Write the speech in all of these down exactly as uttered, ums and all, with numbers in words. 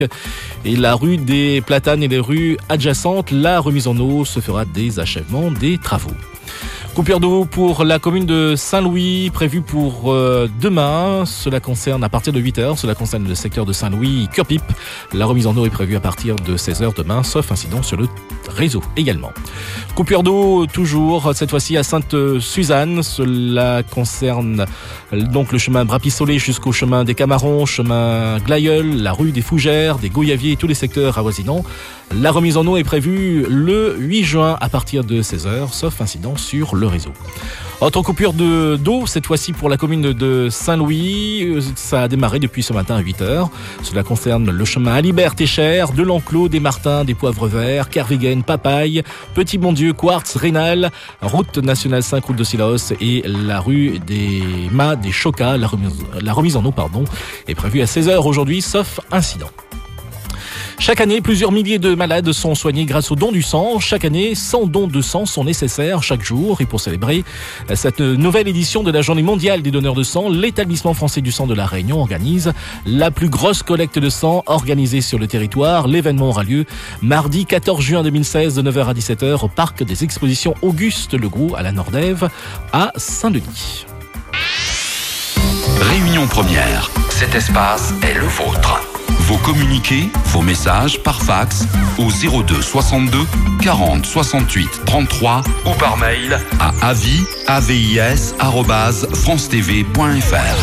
et la rue des Platanes et les rues adjacentes. La remise en eau se fera des achèvements des travaux. Coupure d'eau pour la commune de Saint-Louis, prévue pour euh, demain. Cela concerne à partir de huit heures. Cela concerne le secteur de Saint-Louis-Curpip. La remise en eau est prévue à partir de seize heures demain, sauf incident sur le réseau également. Coupure d'eau toujours, cette fois-ci à Sainte-Suzanne. Cela concerne donc le chemin Brapissolé jusqu'au chemin des Camarons, chemin Glaïeul, la rue des Fougères, des Goyaviers et tous les secteurs avoisinants. La remise en eau est prévue le huit juin à partir de seize heures, sauf incident sur le réseau. Autre coupure de, d'eau, cette fois-ci pour la commune de Saint-Louis. Ça a démarré depuis ce matin à huit heures. Cela concerne le chemin Alibert-Técher, de l'Enclos, des Martins, des Poivres Verts, Kerviguen, Papaye, Petit-Bondieu, Quartz, Rénal, route nationale cinq, route de Silos et la rue des Mâts, des Chocas. La remise, la remise en eau pardon, est prévue à seize heures aujourd'hui, sauf incident. Chaque année, plusieurs milliers de malades sont soignés grâce aux dons du sang. Chaque année, cent dons de sang sont nécessaires chaque jour. Et pour célébrer cette nouvelle édition de la Journée mondiale des donneurs de sang, l'Établissement français du sang de la Réunion organise la plus grosse collecte de sang organisée sur le territoire. L'événement aura lieu mardi quatorze juin deux mille seize de neuf heures à dix-sept heures au parc des expositions Auguste Legroux à la Nordève à Saint-Denis. Réunion première. Cet espace est le vôtre. Vos communiqués, vos messages par fax au zéro deux soixante-deux quarante soixante-huit trente-trois ou par mail à avis arobase france t v point f r.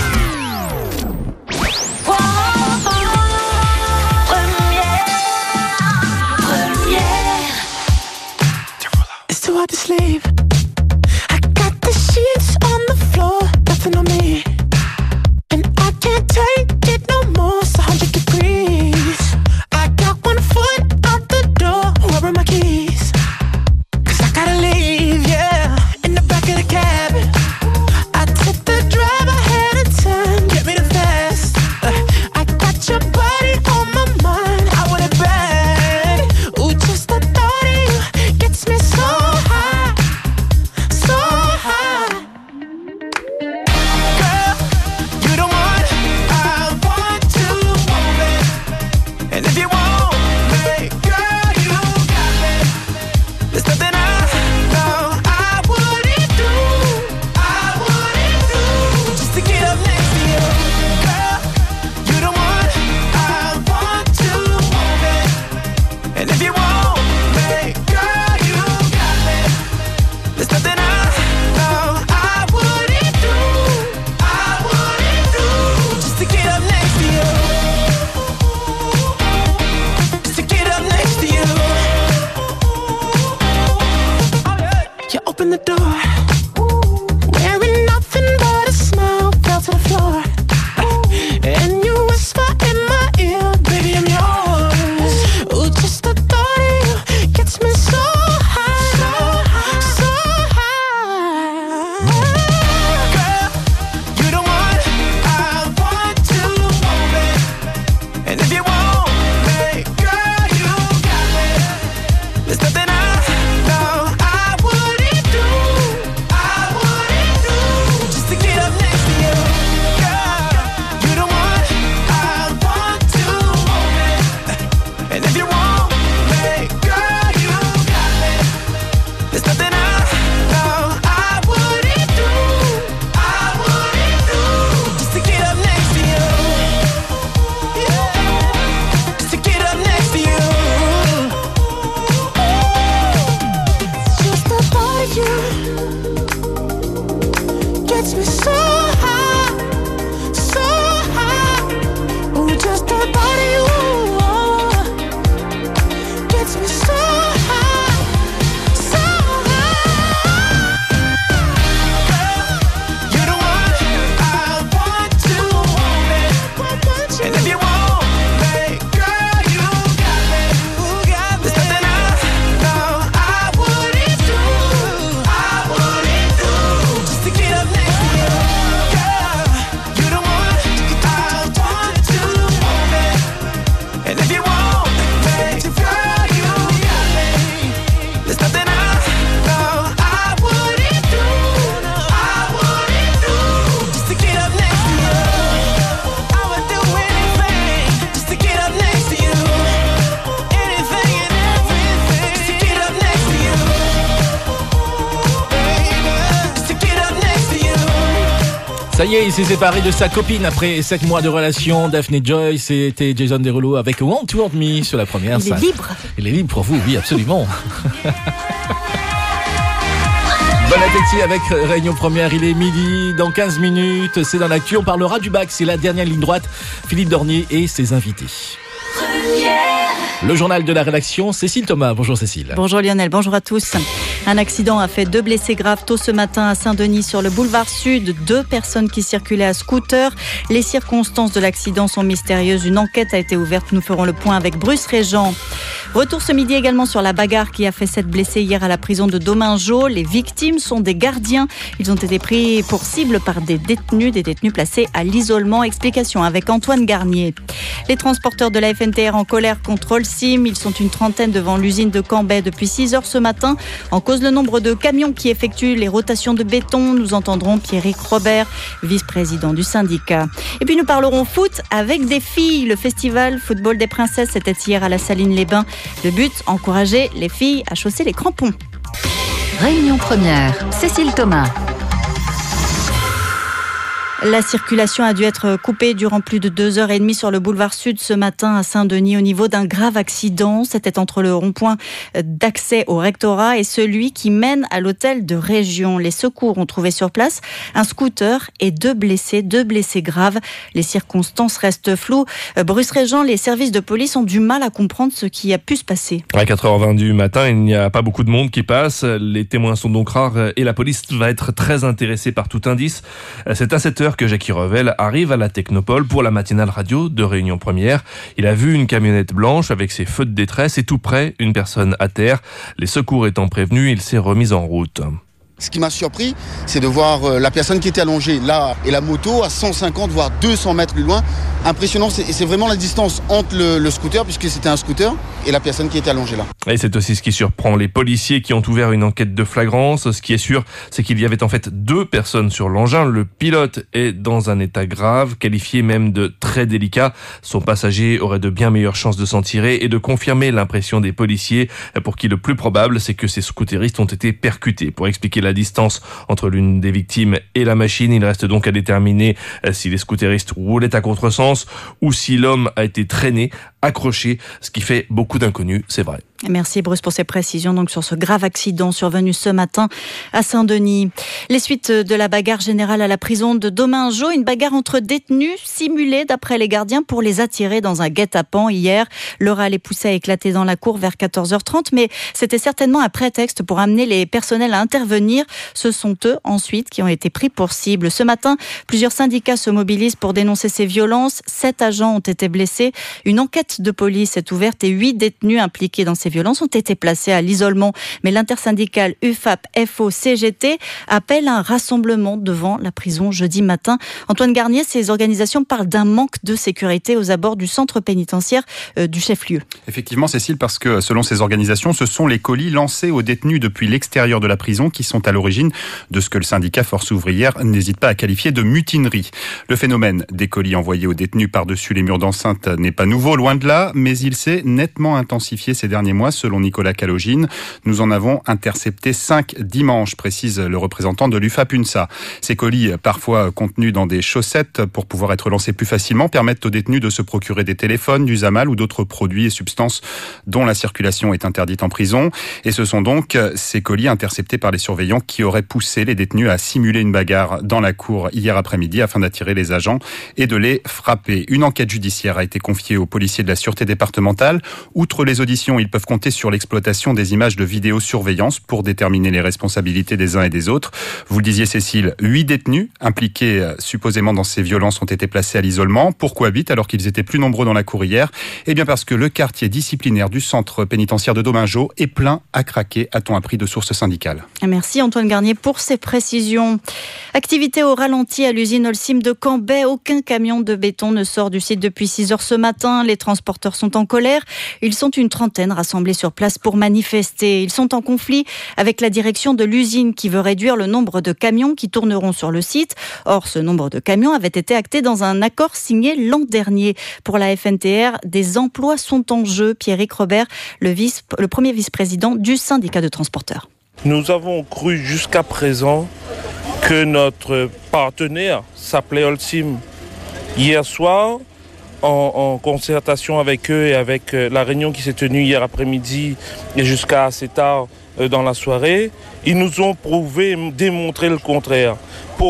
Ça y est, il s'est séparé de sa copine après sept mois de relation. Daphne Joy, c'était Jason Derulo avec Want to Want Me sur la première. Il ça. est libre. Il est libre pour vous, oui, absolument. Bon appétit avec Réunion Première, il est midi, dans quinze minutes, c'est dans l'actu, on parlera du bac, c'est la dernière ligne droite, Philippe Dornier et ses invités. Le journal de la rédaction, Cécile Thomas. Bonjour Cécile. Bonjour Lionel, bonjour à tous. Un accident a fait deux blessés graves tôt ce matin à Saint-Denis sur le boulevard Sud. Deux personnes qui circulaient à scooter. Les circonstances de l'accident sont mystérieuses. Une enquête a été ouverte. Nous ferons le point avec Bruce Régent. Retour ce midi également sur la bagarre qui a fait sept blessés hier à la prison de Domingeau. Les victimes sont des gardiens. Ils ont été pris pour cible par des détenus, des détenus placés à l'isolement. Explication avec Antoine Garnier. Les transporteurs de la F N T R en colère contre Holcim. Ils sont une trentaine devant l'usine de Cambrai depuis six heures ce matin. En cause le nombre de camions qui effectuent les rotations de béton. Nous entendrons Pierrick Robert, vice-président du syndicat. Et puis nous parlerons foot avec des filles. Le festival Football des Princesses était hier à la Saline-les-Bains. Le but, encourager les filles à chausser les crampons. Réunion Première, Cécile Thomas. La circulation a dû être coupée durant plus de deux heures et demie sur le boulevard Sud ce matin à Saint-Denis au niveau d'un grave accident. C'était entre le rond-point d'accès au rectorat et celui qui mène à l'hôtel de région. Les secours ont trouvé sur place un scooter et deux blessés, deux blessés graves. Les circonstances restent floues. Bruce Régent, les services de police ont du mal à comprendre ce qui a pu se passer. À quatre heures vingt du matin, il n'y a pas beaucoup de monde qui passe. Les témoins sont donc rares et la police va être très intéressée par tout indice. C'est à cette heure que Jackie Revel arrive à la Technopole pour la matinale radio de Réunion Première. Il a vu une camionnette blanche avec ses feux de détresse et tout près, une personne à terre. Les secours étant prévenus, il s'est remis en route. Ce qui m'a surpris, c'est de voir la personne qui était allongée là et la moto à cent cinquante voire deux cents mètres plus loin. Impressionnant, c'est, c'est vraiment la distance entre le, le scooter, puisque c'était un scooter, et la personne qui était allongée là. Et c'est aussi ce qui surprend les policiers qui ont ouvert une enquête de flagrance. Ce qui est sûr, c'est qu'il y avait en fait deux personnes sur l'engin. Le pilote est dans un état grave, qualifié même de très délicat. Son passager aurait de bien meilleures chances de s'en tirer et de confirmer l'impression des policiers, pour qui le plus probable, c'est que ces scooteristes ont été percutés. Pour expliquer la distance entre l'une des victimes et la machine, il reste donc à déterminer si les scooteristes roulaient à contresens ou si l'homme a été traîné, accroché, ce qui fait beaucoup d'inconnus, c'est vrai. Merci Bruce pour ces précisions donc sur ce grave accident survenu ce matin à Saint-Denis. Les suites de la bagarre générale à la prison de Domingeau, une bagarre entre détenus simulée d'après les gardiens pour les attirer dans un guet-apens hier. Laura les poussait à éclater dans la cour vers quatorze heures trente, mais c'était certainement un prétexte pour amener les personnels à intervenir. Ce sont eux ensuite qui ont été pris pour cible. Ce matin, plusieurs syndicats se mobilisent pour dénoncer ces violences. Sept agents ont été blessés. Une enquête de police est ouverte et huit détenus impliqués dans ces violences ont été placés à l'isolement. Mais l'intersyndicale U F A P F O C G T appelle à un rassemblement devant la prison jeudi matin. Antoine Garnier, ces organisations parlent d'un manque de sécurité aux abords du centre pénitentiaire euh, du chef-lieu. Effectivement, Cécile, parce que selon ces organisations, ce sont les colis lancés aux détenus depuis l'extérieur de la prison qui sont à l'origine de ce que le syndicat Force ouvrière n'hésite pas à qualifier de mutinerie. Le phénomène des colis envoyés aux détenus par-dessus les murs d'enceinte n'est pas nouveau, loin de là, mais il s'est nettement intensifié ces derniers mois, selon Nicolas Calogine. Nous en avons intercepté cinq dimanche, précise le représentant de l'U F A P U N S A. Ces colis, parfois contenus dans des chaussettes pour pouvoir être lancés plus facilement, permettent aux détenus de se procurer des téléphones, du Zamal ou d'autres produits et substances dont la circulation est interdite en prison. Et ce sont donc ces colis interceptés par les surveillants qui auraient poussé les détenus à simuler une bagarre dans la cour hier après-midi afin d'attirer les agents et de les frapper. Une enquête judiciaire a été confiée aux policiers de la sûreté départementale. Outre les auditions, ils peuvent compter sur l'exploitation des images de vidéosurveillance pour déterminer les responsabilités des uns et des autres. Vous le disiez Cécile, huit détenus impliqués supposément dans ces violences ont été placés à l'isolement. Pourquoi huit alors qu'ils étaient plus nombreux dans la cour hier ? Eh bien parce que le quartier disciplinaire du centre pénitentiaire de Domingeau est plein à craquer, a-t-on appris de sources syndicales. Merci Antoine Garnier pour ces précisions. Activité au ralenti à l'usine Holcim de Cambrai. Aucun camion de béton ne sort du site depuis six heures ce matin. Les transporteurs sont en colère. Ils sont une trentaine rassemblés sur place pour manifester. Ils sont en conflit avec la direction de l'usine qui veut réduire le nombre de camions qui tourneront sur le site. Or, ce nombre de camions avait été acté dans un accord signé l'an dernier. Pour la F N T R, des emplois sont en jeu. Pierrick Robert, le, vice, le premier vice-président du syndicat de transporteurs. Nous avons cru jusqu'à présent que notre partenaire s'appelait Holcim. Hier soir, en, en concertation avec eux et avec la réunion qui s'est tenue hier après-midi et jusqu'à assez tard dans la soirée, ils nous ont prouvé, démontré le contraire. Pourquoi ?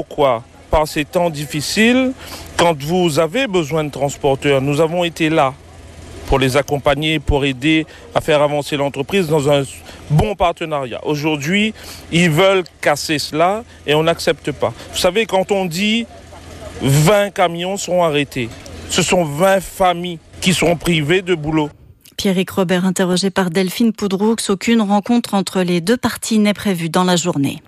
Par ces temps difficiles, quand vous avez besoin de transporteurs, nous avons été là pour les accompagner, pour aider à faire avancer l'entreprise dans un bon partenariat. Aujourd'hui, ils veulent casser cela et on n'accepte pas. Vous savez, quand on dit vingt camions sont arrêtés, ce sont vingt familles qui sont privées de boulot. Pierrick Robert, interrogé par Delphine Poudroux, aucune rencontre entre les deux parties n'est prévue dans la journée.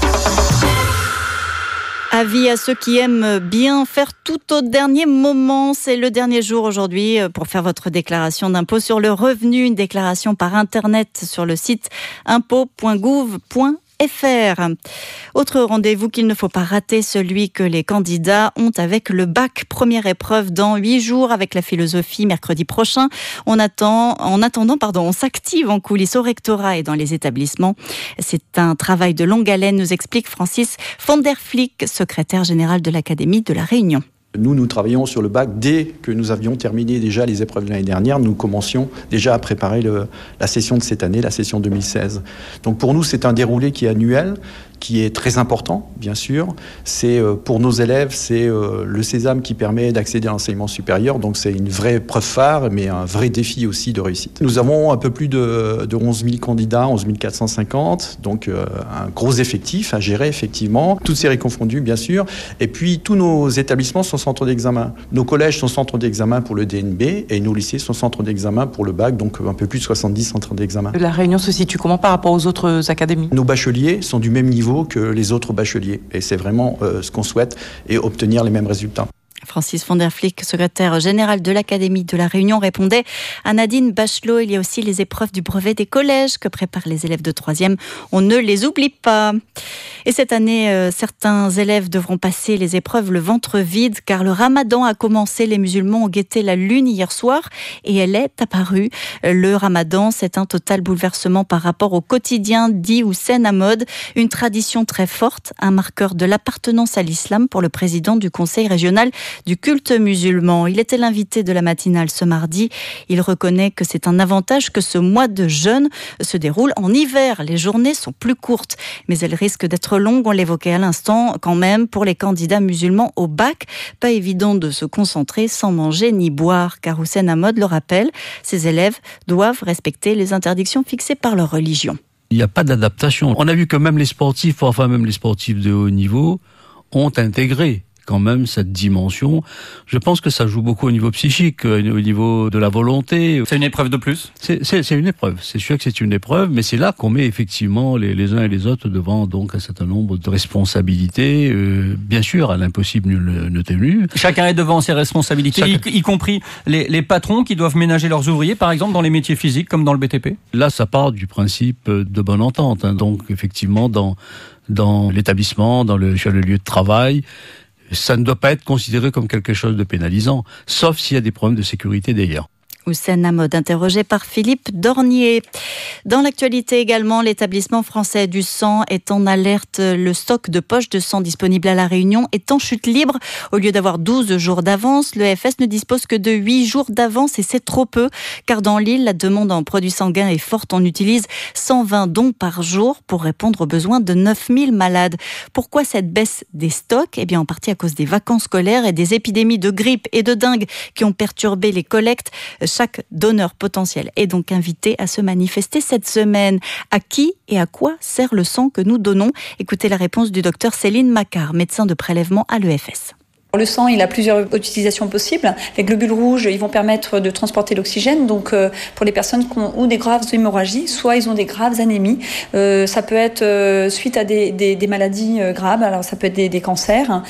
Avis à ceux qui aiment bien faire tout au dernier moment. C'est le dernier jour aujourd'hui pour faire votre déclaration d'impôt sur le revenu. Une déclaration par Internet sur le site impôt point gouv point f r. Autre rendez-vous qu'il ne faut pas rater, celui que les candidats ont avec le bac. Première épreuve dans huit jours avec la philosophie mercredi prochain. On attend, en attendant, pardon, on s'active en coulisses au rectorat et dans les établissements. C'est un travail de longue haleine, nous explique Francis van der Flick, secrétaire général de l'Académie de la Réunion. Nous, nous travaillons sur le bac. Dès que nous avions terminé déjà les épreuves de l'année dernière, nous commencions déjà à préparer le, la session de cette année, la session deux mille seize. Donc pour nous, c'est un déroulé qui est annuel, qui est très important, bien sûr. C'est pour nos élèves, c'est le sésame qui permet d'accéder à l'enseignement supérieur. Donc c'est une vraie preuve phare, mais un vrai défi aussi de réussite. Nous avons un peu plus de, de onze mille candidats, onze mille quatre cent cinquante. Donc euh, un gros effectif à gérer, effectivement. Toutes séries confondues, bien sûr. Et puis tous nos établissements sont centres d'examen. Nos collèges sont centres d'examen pour le D N B et nos lycées sont centres d'examen pour le bac. Donc un peu plus de soixante-dix centres d'examen. La Réunion se situe comment par rapport aux autres académies ? Nos bacheliers sont du même niveau que les autres bacheliers. Et c'est vraiment euh, ce qu'on souhaite et obtenir les mêmes résultats. Francis van der Flick, secrétaire général de l'Académie de la Réunion, répondait à Nadine Bachelot. Il y a aussi les épreuves du brevet des collèges que préparent les élèves de troisième. On ne les oublie pas. Et cette année, euh, certains élèves devront passer les épreuves le ventre vide car le ramadan a commencé. Les musulmans ont guetté la lune hier soir et elle est apparue. Le ramadan, c'est un total bouleversement par rapport au quotidien, dit Houssen Ahmad. Une tradition très forte, un marqueur de l'appartenance à l'islam pour le président du conseil régional du culte musulman. Il était l'invité de la matinale ce mardi. Il reconnaît que c'est un avantage que ce mois de jeûne se déroule en hiver. Les journées sont plus courtes, mais elles risquent d'être longues, on l'évoquait à l'instant, quand même, pour les candidats musulmans au bac. Pas évident de se concentrer sans manger ni boire, car Houssen Ahmad le rappelle, ces élèves doivent respecter les interdictions fixées par leur religion. Il n'y a pas d'adaptation. On a vu que même les sportifs, enfin même les sportifs de haut niveau, ont intégré quand même cette dimension. Je pense que ça joue beaucoup au niveau psychique, au niveau de la volonté. C'est une épreuve de plus ? C'est, c'est, c'est une épreuve. C'est sûr que c'est une épreuve, mais c'est là qu'on met effectivement les, les uns et les autres devant donc un certain nombre de responsabilités. Euh, bien sûr, à l'impossible nul ne tenu. Chacun est devant ses responsabilités, Chacun... y, y compris les, les patrons qui doivent ménager leurs ouvriers, par exemple dans les métiers physiques comme dans le B T P. Là, ça part du principe de bonne entente. Hein. Donc, effectivement, dans dans l'établissement, dans le, sur le lieu de travail, ça ne doit pas être considéré comme quelque chose de pénalisant, sauf s'il y a des problèmes de sécurité d'ailleurs. Houssen Ahmad, interrogé par Philippe Dornier. Dans l'actualité également, l'établissement français du sang est en alerte. Le stock de poches de sang disponible à La Réunion est en chute libre. Au lieu d'avoir douze jours d'avance, le F S ne dispose que de huit jours d'avance et c'est trop peu. Car dans l'île, la demande en produits sanguins est forte. On utilise cent vingt dons par jour pour répondre aux besoins de neuf mille malades. Pourquoi cette baisse des stocks ? Eh bien, en partie à cause des vacances scolaires et des épidémies de grippe et de dengue qui ont perturbé les collectes. Chaque donneur potentiel est donc invité à se manifester cette semaine. À qui et à quoi sert le sang que nous donnons ? Écoutez la réponse du docteur Céline Macquart, médecin de prélèvement à l'E F S. Le sang, il a plusieurs utilisations possibles. Les globules rouges, ils vont permettre de transporter l'oxygène. Donc, euh, pour les personnes qui ont ou des graves hémorragies, soit ils ont des graves anémies. Euh, ça peut être euh, suite à des, des, des maladies euh, graves. Alors, ça peut être des, des cancers.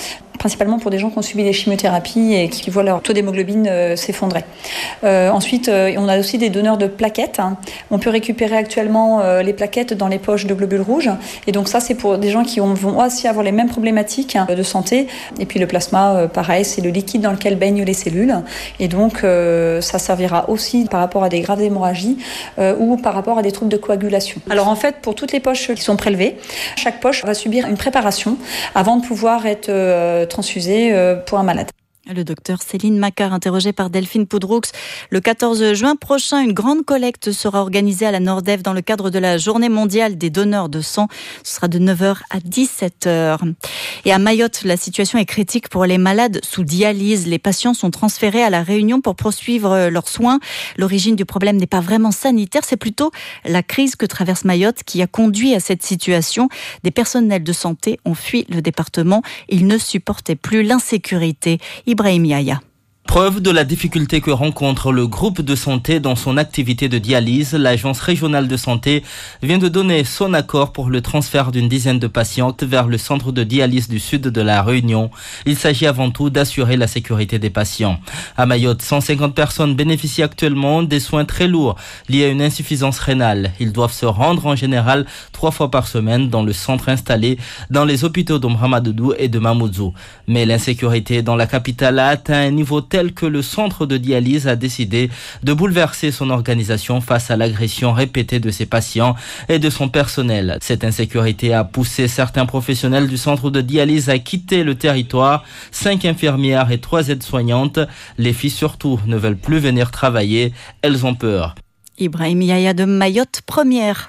principalement pour des gens qui ont subi des chimiothérapies et qui voient leur taux d'hémoglobine euh, s'effondrer. Euh, ensuite, euh, on a aussi des donneurs de plaquettes. On peut récupérer actuellement euh, les plaquettes dans les poches de globules rouges. Et donc ça, c'est pour des gens qui ont, vont aussi avoir les mêmes problématiques hein, de santé. Et puis le plasma, euh, pareil, c'est le liquide dans lequel baignent les cellules. Et donc, euh, ça servira aussi par rapport à des graves hémorragies euh, ou par rapport à des troubles de coagulation. Alors en fait, pour toutes les poches qui sont prélevées, chaque poche va subir une préparation avant de pouvoir être euh, transfusée euh, pour un malade. Le docteur Céline Macquart, interrogée par Delphine Poudroux. Le quatorze juin prochain, une grande collecte sera organisée à la Nordève dans le cadre de la Journée mondiale des donneurs de sang. Ce sera de neuf heures à dix-sept heures. Et à Mayotte, la situation est critique pour les malades sous dialyse. Les patients sont transférés à La Réunion pour poursuivre leurs soins. L'origine du problème n'est pas vraiment sanitaire, c'est plutôt la crise que traverse Mayotte qui a conduit à cette situation. Des personnels de santé ont fui le département. Ils ne supportaient plus l'insécurité. Ibrahim Yahya. Preuve de la difficulté que rencontre le groupe de santé dans son activité de dialyse, l'agence régionale de santé vient de donner son accord pour le transfert d'une dizaine de patientes vers le centre de dialyse du sud de la Réunion. Il s'agit avant tout d'assurer la sécurité des patients. À Mayotte, cent cinquante personnes bénéficient actuellement des soins très lourds liés à une insuffisance rénale. Ils doivent se rendre en général trois fois par semaine dans le centre installé dans les hôpitaux d'Omramadoudou et de Mamoudzou. Mais l'insécurité dans la capitale a atteint un niveau tel que le centre de dialyse a décidé de bouleverser son organisation face à l'agression répétée de ses patients et de son personnel. Cette insécurité a poussé certains professionnels du centre de dialyse à quitter le territoire. Cinq infirmières et trois aides-soignantes. Les filles surtout ne veulent plus venir travailler. Elles ont peur. Ibrahim Yahya de Mayotte Première.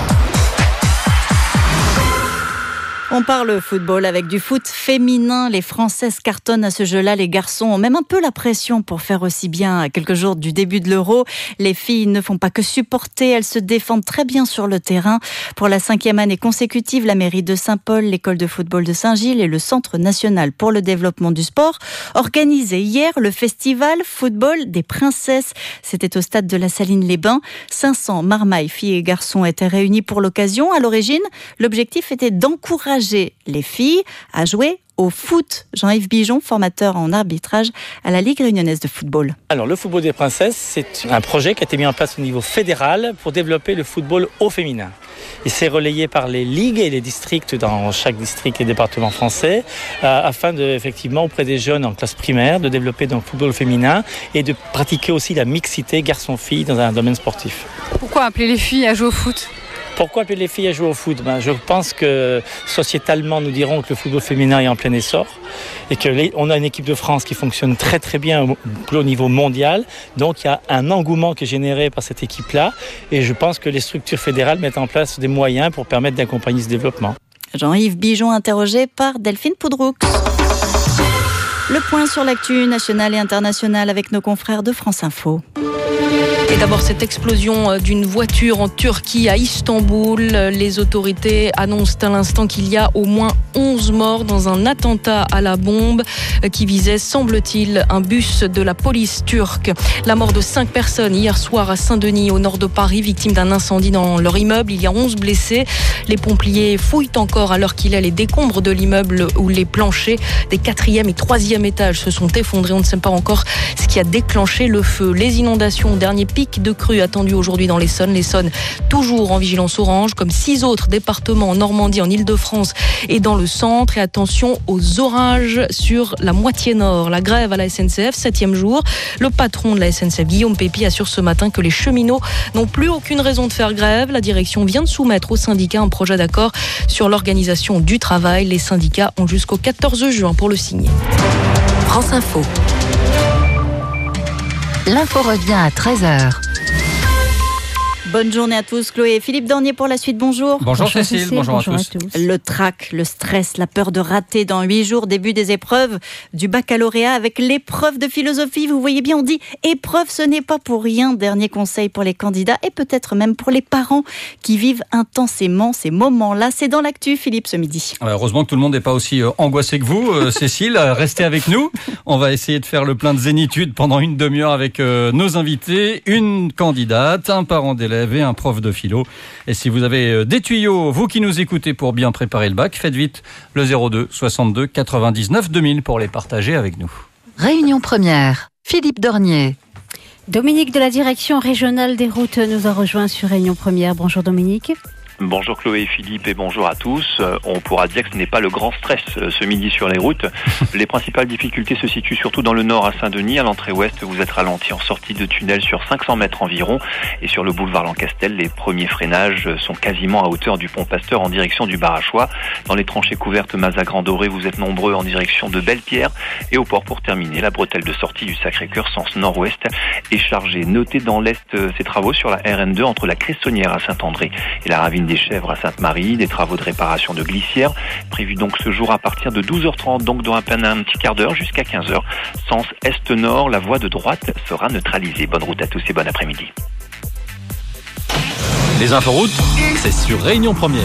On parle football avec du foot féminin. Les Françaises cartonnent à ce jeu-là. Les garçons ont même un peu la pression pour faire aussi bien à quelques jours du début de l'Euro. Les filles ne font pas que supporter. Elles se défendent très bien sur le terrain. Pour la cinquième année consécutive, la mairie de Saint-Paul, l'école de football de Saint-Gilles et le Centre national pour le développement du sport organisaient hier le festival football des princesses. C'était au stade de la Saline-les-Bains. cinq cents marmailles, filles et garçons étaient réunis pour l'occasion. À l'origine, l'objectif était d'encourager les filles à jouer au foot. Jean-Yves Bijon, formateur en arbitrage à la Ligue réunionnaise de football. Alors, le football des princesses, c'est un projet qui a été mis en place au niveau fédéral pour développer le football au féminin. Et c'est relayé par les ligues et les districts dans chaque district et département français euh, afin de, effectivement, auprès des jeunes en classe primaire, de développer donc le football féminin et de pratiquer aussi la mixité garçon-fille dans un domaine sportif. Pourquoi appeler les filles à jouer au foot ? Pourquoi appeler les filles à jouer au foot ? Ben, je pense que sociétalement, nous dirons que le football féminin est en plein essor et qu'on a une équipe de France qui fonctionne très très bien au, au niveau mondial. Donc il y a un engouement qui est généré par cette équipe-là et je pense que les structures fédérales mettent en place des moyens pour permettre d'accompagner ce développement. Jean-Yves Bijon, interrogé par Delphine Poudroux. Le point sur l'actu nationale et internationale avec nos confrères de France Info. Et d'abord, cette explosion d'une voiture en Turquie, à Istanbul. Les autorités annoncent à l'instant qu'il y a au moins onze morts dans un attentat à la bombe qui visait, semble-t-il, un bus de la police turque. La mort de cinq personnes hier soir à Saint-Denis, au nord de Paris, victimes d'un incendie dans leur immeuble. Il y a onze blessés. Les pompiers fouillent encore à l'heure qu'il est les décombres de l'immeuble où les planchers des quatrième et troisième étages se sont effondrés. On ne sait pas encore ce qui a déclenché le feu. Les inondations, dernier pic de crue attendu aujourd'hui dans l'Essonne. L'Essonne toujours en vigilance orange, comme six autres départements en Normandie, en Île-de-France et dans le centre. Et attention aux orages sur la moitié nord. La grève à la S N C F, septième jour. Le patron de la S N C F, Guillaume Pépi, assure ce matin que les cheminots n'ont plus aucune raison de faire grève. La direction vient de soumettre aux syndicats un projet d'accord sur l'organisation du travail. Les syndicats ont jusqu'au quatorze juin pour le signer. France Info. L'info revient à treize heures. Bonne journée à tous, Chloé et Philippe Dornier pour la suite. Bonjour. Bonjour, bonjour Cécile, Cécile. Bonjour, bonjour à, tous. à tous. Le trac, le stress, la peur de rater dans huit jours, début des épreuves du baccalauréat avec l'épreuve de philosophie. Vous voyez bien, on dit épreuve, ce n'est pas pour rien. Dernier conseil pour les candidats et peut-être même pour les parents qui vivent intensément ces moments-là. C'est dans l'actu, Philippe, ce midi. Alors, heureusement que tout le monde n'est pas aussi euh, angoissé que vous, euh, Cécile. Restez avec nous. On va essayer de faire le plein de zénitude pendant une demi-heure avec euh, nos invités. Une candidate, un parent d'élève élèves et un prof de philo. Et si vous avez des tuyaux, vous qui nous écoutez, pour bien préparer le bac, faites vite le zéro deux soixante-deux quatre-vingt-dix-neuf deux mille pour les partager avec nous. Réunion première, Philippe Dornier. Dominique de la direction régionale des routes nous a rejoint sur Réunion première. Bonjour Dominique. Bonjour Chloé et Philippe et bonjour à tous. On pourra dire que ce n'est pas le grand stress ce midi sur les routes. Les principales difficultés se situent surtout dans le nord à Saint-Denis. À l'entrée ouest, vous êtes ralenti en sortie de tunnel sur cinq cents mètres environ. Et sur le boulevard Lancastel, les premiers freinages sont quasiment à hauteur du pont Pasteur en direction du Barachois. Dans les tranchées couvertes Mazagran-Doré, vous êtes nombreux en direction de Belle-Pierre. Et au port, pour terminer, la bretelle de sortie du Sacré-Cœur sens nord-ouest est chargée. Notez dans l'est ces travaux sur la R N deux entre la Cressonnière à Saint-André et la ravine des Chèvres à Sainte-Marie, des travaux de réparation de glissières prévus donc ce jour à partir de douze heures trente, donc dans à peine un petit quart d'heure jusqu'à quinze heures. Sens est-nord, la voie de droite sera neutralisée. Bonne route à tous et bon après-midi. Les inforoutes, c'est sur Réunion Première.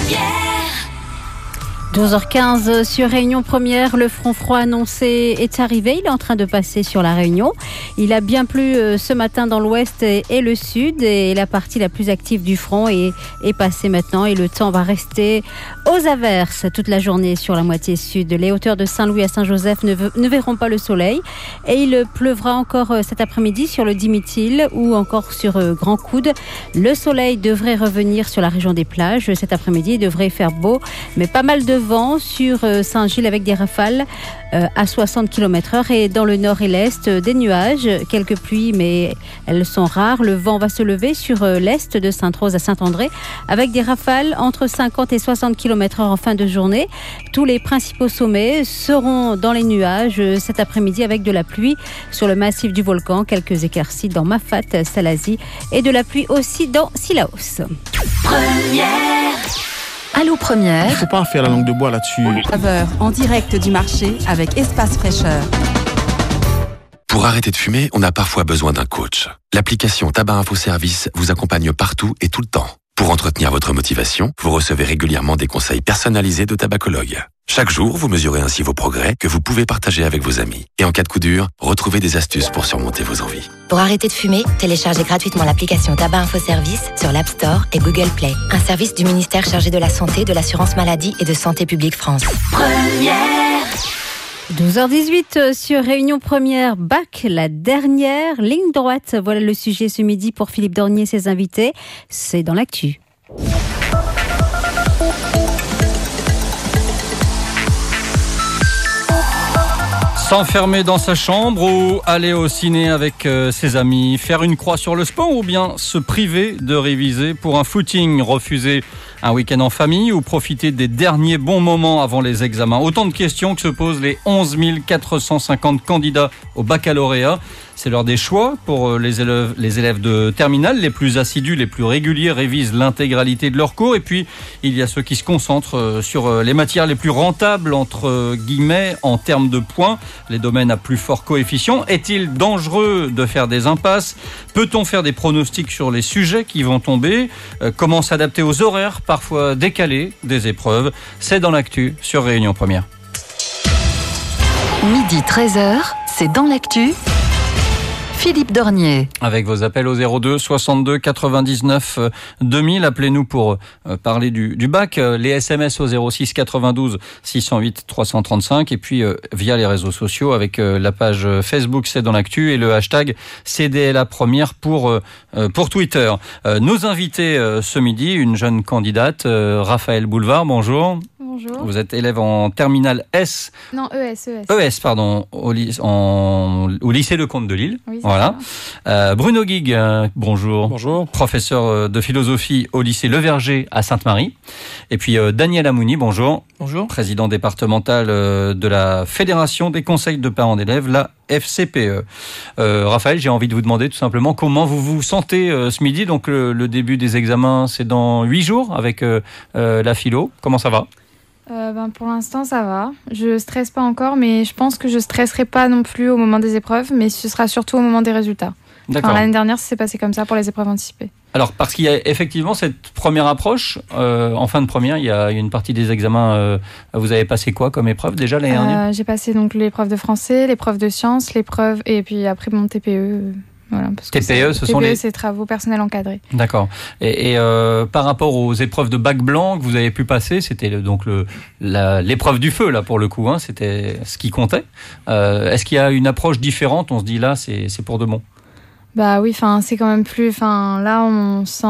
douze heures quinze sur Réunion Première, le front froid annoncé est arrivé, il est en train de passer sur la Réunion. Il a bien plu ce matin dans l'ouest et le sud et la partie la plus active du front est, est passée maintenant et le temps va rester aux averses toute la journée sur la moitié sud. Les hauteurs de Saint-Louis à Saint-Joseph ne, ne verront pas le soleil et il pleuvra encore cet après-midi sur le Dimitil ou encore sur Grand Coude. Le soleil devrait revenir sur la région des plages cet après-midi, il devrait faire beau mais pas mal de vent sur Saint-Gilles avec des rafales à soixante kilomètres heure et dans le nord et l'est des nuages, quelques pluies mais elles sont rares. Le vent va se lever sur l'est de Sainte-Rose à Saint-André avec des rafales entre cinquante et soixante kilomètres heure en fin de journée. Tous les principaux sommets seront dans les nuages cet après-midi avec de la pluie sur le massif du volcan, quelques éclaircies dans Mafate, Salazie et de la pluie aussi dans Sillaos. Première. Allô Première. Il ne faut pas faire la langue de bois là-dessus. Saveur en direct du marché avec Espace Fraîcheur. Pour arrêter de fumer, on a parfois besoin d'un coach. L'application Tabac Info Service vous accompagne partout et tout le temps. Pour entretenir votre motivation, vous recevez régulièrement des conseils personnalisés de tabacologues. Chaque jour, vous mesurez ainsi vos progrès que vous pouvez partager avec vos amis. Et en cas de coup dur, retrouvez des astuces pour surmonter vos envies. Pour arrêter de fumer, téléchargez gratuitement l'application Tabac Info Service sur l'App Store et Google Play. Un service du ministère chargé de la Santé, de l'Assurance Maladie et de Santé Publique France. Première. douze heures dix-huit sur Réunion Première, bac, la dernière ligne droite. Voilà le sujet ce midi pour Philippe Dornier et ses invités. C'est dans l'actu. S'enfermer dans sa chambre ou aller au ciné avec euh, ses amis, faire une croix sur le sport ou bien se priver de réviser pour un footing, refuser un week-end en famille ou profiter des derniers bons moments avant les examens. Autant de questions que se posent les onze mille quatre cent cinquante candidats au baccalauréat. C'est l'heure des choix pour les élèves, les élèves de terminale. Les plus assidus, les plus réguliers révisent l'intégralité de leurs cours. Et puis, il y a ceux qui se concentrent sur les matières les plus rentables, entre guillemets, en termes de points. Les domaines à plus fort coefficient. Est-il dangereux de faire des impasses ? Peut-on faire des pronostics sur les sujets qui vont tomber ? Comment s'adapter aux horaires parfois décalés des épreuves ? C'est dans l'actu sur Réunion Première. Midi treize heures, c'est dans l'actu. Philippe Dornier. Avec vos appels au zéro deux soixante-deux quatre-vingt-dix-neuf deux mille, appelez-nous pour euh, parler du, du bac, euh, les S M S au zéro six quatre-vingt-douze six cent huit trois cent trente-cinq et puis euh, via les réseaux sociaux avec euh, la page Facebook C'est dans l'actu et le hashtag C D L A Première pour, euh, pour Twitter. Euh, nos invités euh, ce midi, une jeune candidate, euh, Raphaël Boulevard, bonjour. Bonjour. Vous êtes élève en terminale S. Non, E S, E S. E S, pardon, au, ly- en, au lycée Lecomte de Lille. Oui, voilà. Euh, Bruno Guig, euh, bonjour. Bonjour. Professeur de philosophie au lycée Le Verger à Sainte-Marie. Et puis euh, Daniel Amouni, bonjour. Bonjour. Président départemental euh, de la Fédération des conseils de parents d'élèves, la F C P E. Euh, Raphaël, j'ai envie de vous demander tout simplement comment vous vous sentez euh, ce midi. Donc le, le début des examens, c'est dans huit jours avec euh, euh, la philo. Comment ça va ? Euh, ben, pour l'instant, ça va. Je stresse pas encore, mais je pense que je stresserai pas non plus au moment des épreuves, mais ce sera surtout au moment des résultats. D'accord. Enfin, l'année dernière, ça s'est passé comme ça pour les épreuves anticipées. Alors, parce qu'il y a effectivement cette première approche, euh, en fin de première, il y a une partie des examens. Euh, vous avez passé quoi comme épreuve déjà l'année dernière ? euh, J'ai passé donc l'épreuve de français, l'épreuve de sciences, l'épreuve et puis après mon T P E. Voilà, parce T P E, ce T P E, sont les... c'est travaux personnels encadrés. D'accord. Et, et euh, par rapport aux épreuves de bac blanc que vous avez pu passer, c'était le, donc le, la, l'épreuve du feu, là, pour le coup, hein, c'était ce qui comptait. Euh, est-ce qu'il y a une approche différente ? On se dit, là, c'est, c'est pour de bon. Bah oui, enfin, c'est quand même plus... Enfin, là, on sent...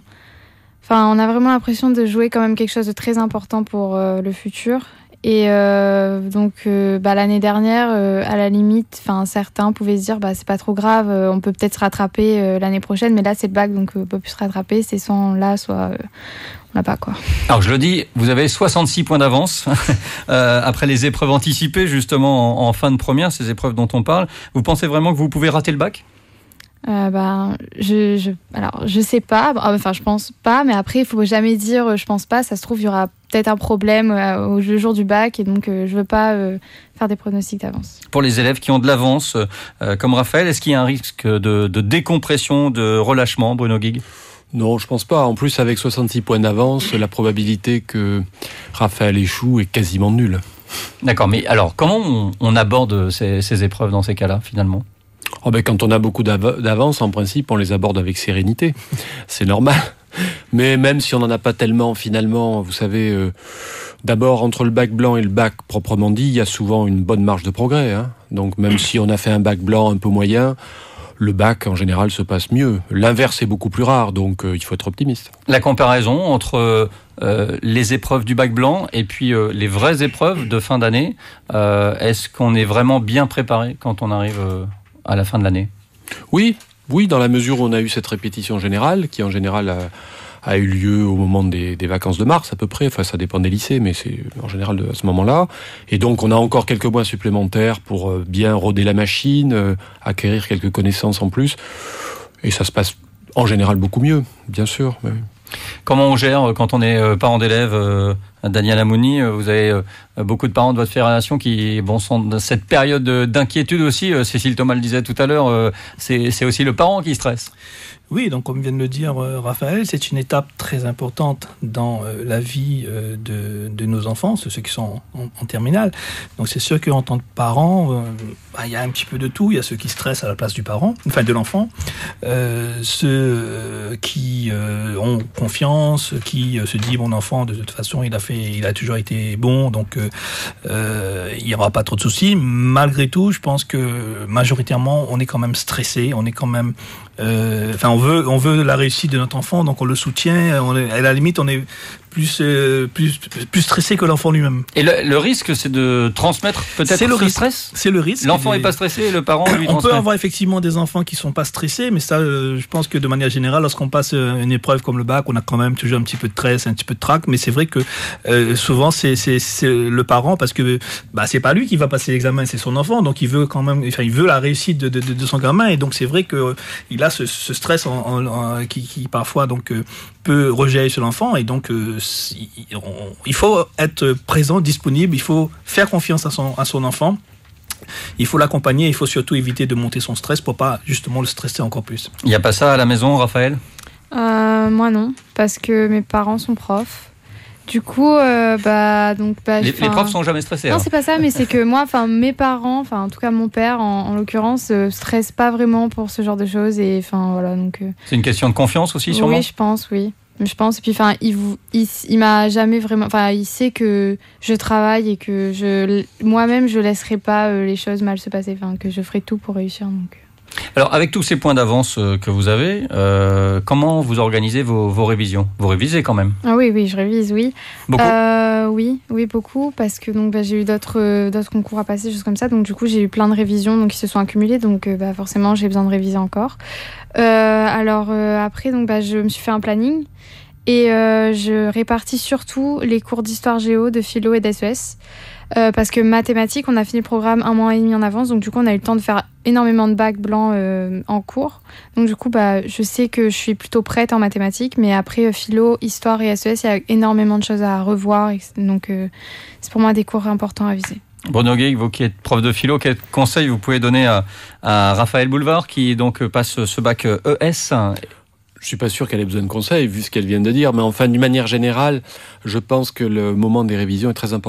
Enfin, on a vraiment l'impression de jouer quand même quelque chose de très important pour euh, le futur. Et euh, donc, euh, bah, l'année dernière, euh, à la limite, enfin, certains pouvaient se dire, bah, c'est pas trop grave, euh, on peut peut-être se rattraper euh, l'année prochaine, mais là, c'est le bac, donc euh, on peut plus se rattraper. C'est soit là, soit euh, on n'a pas, quoi. Alors, je le dis, vous avez soixante-six points d'avance euh, après les épreuves anticipées, justement, en, en fin de première, ces épreuves dont on parle. Vous pensez vraiment que vous pouvez rater le bac ? Euh, bah, je, je, alors, je sais pas. Enfin, je pense pas. Mais après, il faut jamais dire je pense pas. Ça se trouve, il y aura peut-être un problème euh, au jour du bac. Et donc, euh, je veux pas euh, faire des pronostics d'avance. Pour les élèves qui ont de l'avance, euh, comme Raphaël, est-ce qu'il y a un risque de, de décompression, de relâchement, Bruno Guig ? Non, je pense pas. En plus, avec soixante-six points d'avance, la probabilité que Raphaël échoue est quasiment nulle. D'accord. Mais alors, comment on, on aborde ces, ces épreuves dans ces cas-là, finalement ? Oh ben, quand on a beaucoup d'avance, en principe, on les aborde avec sérénité. C'est normal. Mais même si on n'en a pas tellement, finalement, vous savez, euh, d'abord, entre le bac blanc et le bac proprement dit, il y a souvent une bonne marge de progrès. Hein. Donc, même si on a fait un bac blanc un peu moyen, le bac, en général, se passe mieux. L'inverse est beaucoup plus rare, donc euh, il faut être optimiste. La comparaison entre euh, les épreuves du bac blanc et puis euh, les vraies épreuves de fin d'année, euh, est-ce qu'on est vraiment bien préparé quand on arrive... Euh à la fin de l'année ? Oui, oui, dans la mesure où on a eu cette répétition générale, qui en général a, a eu lieu au moment des, des vacances de mars à peu près, enfin ça dépend des lycées, mais c'est en général de, à ce moment-là. Et donc on a encore quelques mois supplémentaires pour bien roder la machine, euh, acquérir quelques connaissances en plus. Et ça se passe en général beaucoup mieux, bien sûr. Oui. Comment on gère quand on est parent d'élèves, euh, Daniel Amouni, vous avez euh, beaucoup de parents de votre fédération qui bon, sont dans cette période d'inquiétude aussi. Euh, Cécile Thomas le disait tout à l'heure, euh, c'est, c'est aussi le parent qui stresse. Oui, donc comme vient de le dire euh, Raphaël, c'est une étape très importante dans euh, la vie euh, de, de nos enfants, ceux qui sont en, en terminale. Donc c'est sûr qu'en tant que parent, euh, bah, il y a un petit peu de tout. Il y a ceux qui stressent à la place du parent, enfin de l'enfant, euh, ceux euh, qui euh, ont confiance, qui euh, se disent mon enfant de toute façon il a fait, il a toujours été bon, donc euh, euh, il n'y aura pas trop de soucis. Malgré tout, je pense que majoritairement on est quand même stressé, on est quand même Euh, enfin, on veut, on veut la réussite de notre enfant, donc on le soutient. On est, à la limite, on est plus, euh, plus, plus stressé que l'enfant lui-même. Et le, le risque, c'est de transmettre peut-être c'est le ce risque. stress. C'est le risque. L'enfant n'est pas stressé, et le parent lui on transmet. peut avoir effectivement des enfants qui sont pas stressés, mais ça, euh, je pense que de manière générale, lorsqu'on passe une épreuve comme le bac, on a quand même toujours un petit peu de stress, un petit peu de trac. Mais c'est vrai que euh, souvent, c'est, c'est, c'est le parent parce que bah, c'est pas lui qui va passer l'examen, c'est son enfant, donc il veut quand même, enfin, il veut la réussite de, de, de son gamin, et donc c'est vrai que euh, il a ce, ce stress en, en, en, qui, qui parfois donc euh, peut rejaillir sur l'enfant, et donc euh, on, il faut être présent, disponible, il faut faire confiance à son, à son enfant. Il faut l'accompagner, il faut surtout éviter de monter son stress pour pas justement le stresser encore plus. Il n'y a pas ça à la maison, Raphaël ? euh, Moi non, parce que mes parents sont profs. Du coup, euh, bah donc bah, les, les profs sont jamais stressés. Non, alors. c'est pas ça, mais c'est que moi, enfin mes parents, enfin en tout cas mon père, en, en l'occurrence, euh, stresse pas vraiment pour ce genre de choses, et enfin voilà donc. Euh... C'est une question de confiance aussi, sûrement. Oui, je pense, oui. Je pense, et puis enfin, il, il, il m'a jamais vraiment, enfin, il sait que je travaille et que je, moi-même, je laisserai pas euh, les choses mal se passer, enfin, que je ferai tout pour réussir. Donc. Alors, avec tous ces points d'avance euh, que vous avez, euh, comment vous organisez vos, vos révisions ? Vous révisez quand même ? Ah oui, oui, je révise, oui. Beaucoup ? euh, Oui, oui, beaucoup, parce que donc bah, j'ai eu d'autres, euh, d'autres concours à passer, choses comme ça, donc du coup j'ai eu plein de révisions, donc qui se sont accumulées, donc euh, bah, forcément j'ai besoin de réviser encore. Euh, alors euh, après, donc bah, je me suis fait un planning. Et euh, je répartis surtout les cours d'histoire géo, de philo et d'S E S. Euh, parce que mathématiques, on a fini le programme un mois et demi en avance. Donc du coup, on a eu le temps de faire énormément de bacs blancs euh, en cours. Donc du coup, bah, je sais que je suis plutôt prête en mathématiques. Mais après, euh, philo, histoire et S E S, il y a énormément de choses à revoir. Et donc euh, c'est pour moi des cours importants à viser. Bruno Guig, vous qui êtes prof de philo, quel conseil vous pouvez donner à, à Raphaël Boulevard qui donc passe ce bac E S ? Je suis pas sûr qu'elle ait besoin de conseils, vu ce qu'elle vient de dire, mais enfin, d'une manière générale, je pense que le moment des révisions est très important.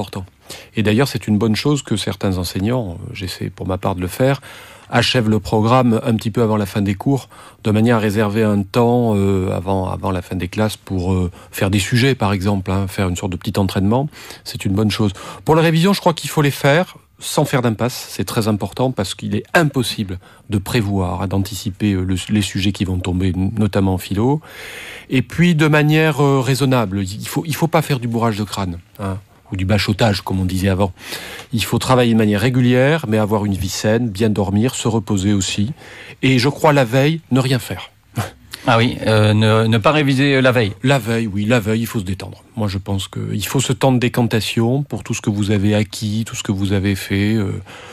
Et d'ailleurs, c'est une bonne chose que certains enseignants, j'essaie pour ma part de le faire, achèvent le programme un petit peu avant la fin des cours, de manière à réserver un temps euh, avant, avant la fin des classes pour euh, faire des sujets, par exemple, hein, faire une sorte de petit entraînement. C'est une bonne chose. Pour la révision, je crois qu'il faut les faire sans faire d'impasse. C'est très important parce qu'il est impossible de prévoir, d'anticiper le, les sujets qui vont tomber, notamment en philo. Et puis, de manière euh, raisonnable. Il faut, il faut pas faire du bourrage de crâne, hein, ou du bachotage, comme on disait avant. Il faut travailler de manière régulière, mais avoir une vie saine, bien dormir, se reposer aussi. Et je crois la veille, ne rien faire. Ah oui, euh, ne, ne pas réviser la veille. La veille, oui, la veille, il faut se détendre. Moi, je pense qu'il faut ce temps de décantation pour tout ce que vous avez acquis, tout ce que vous avez fait. Euh,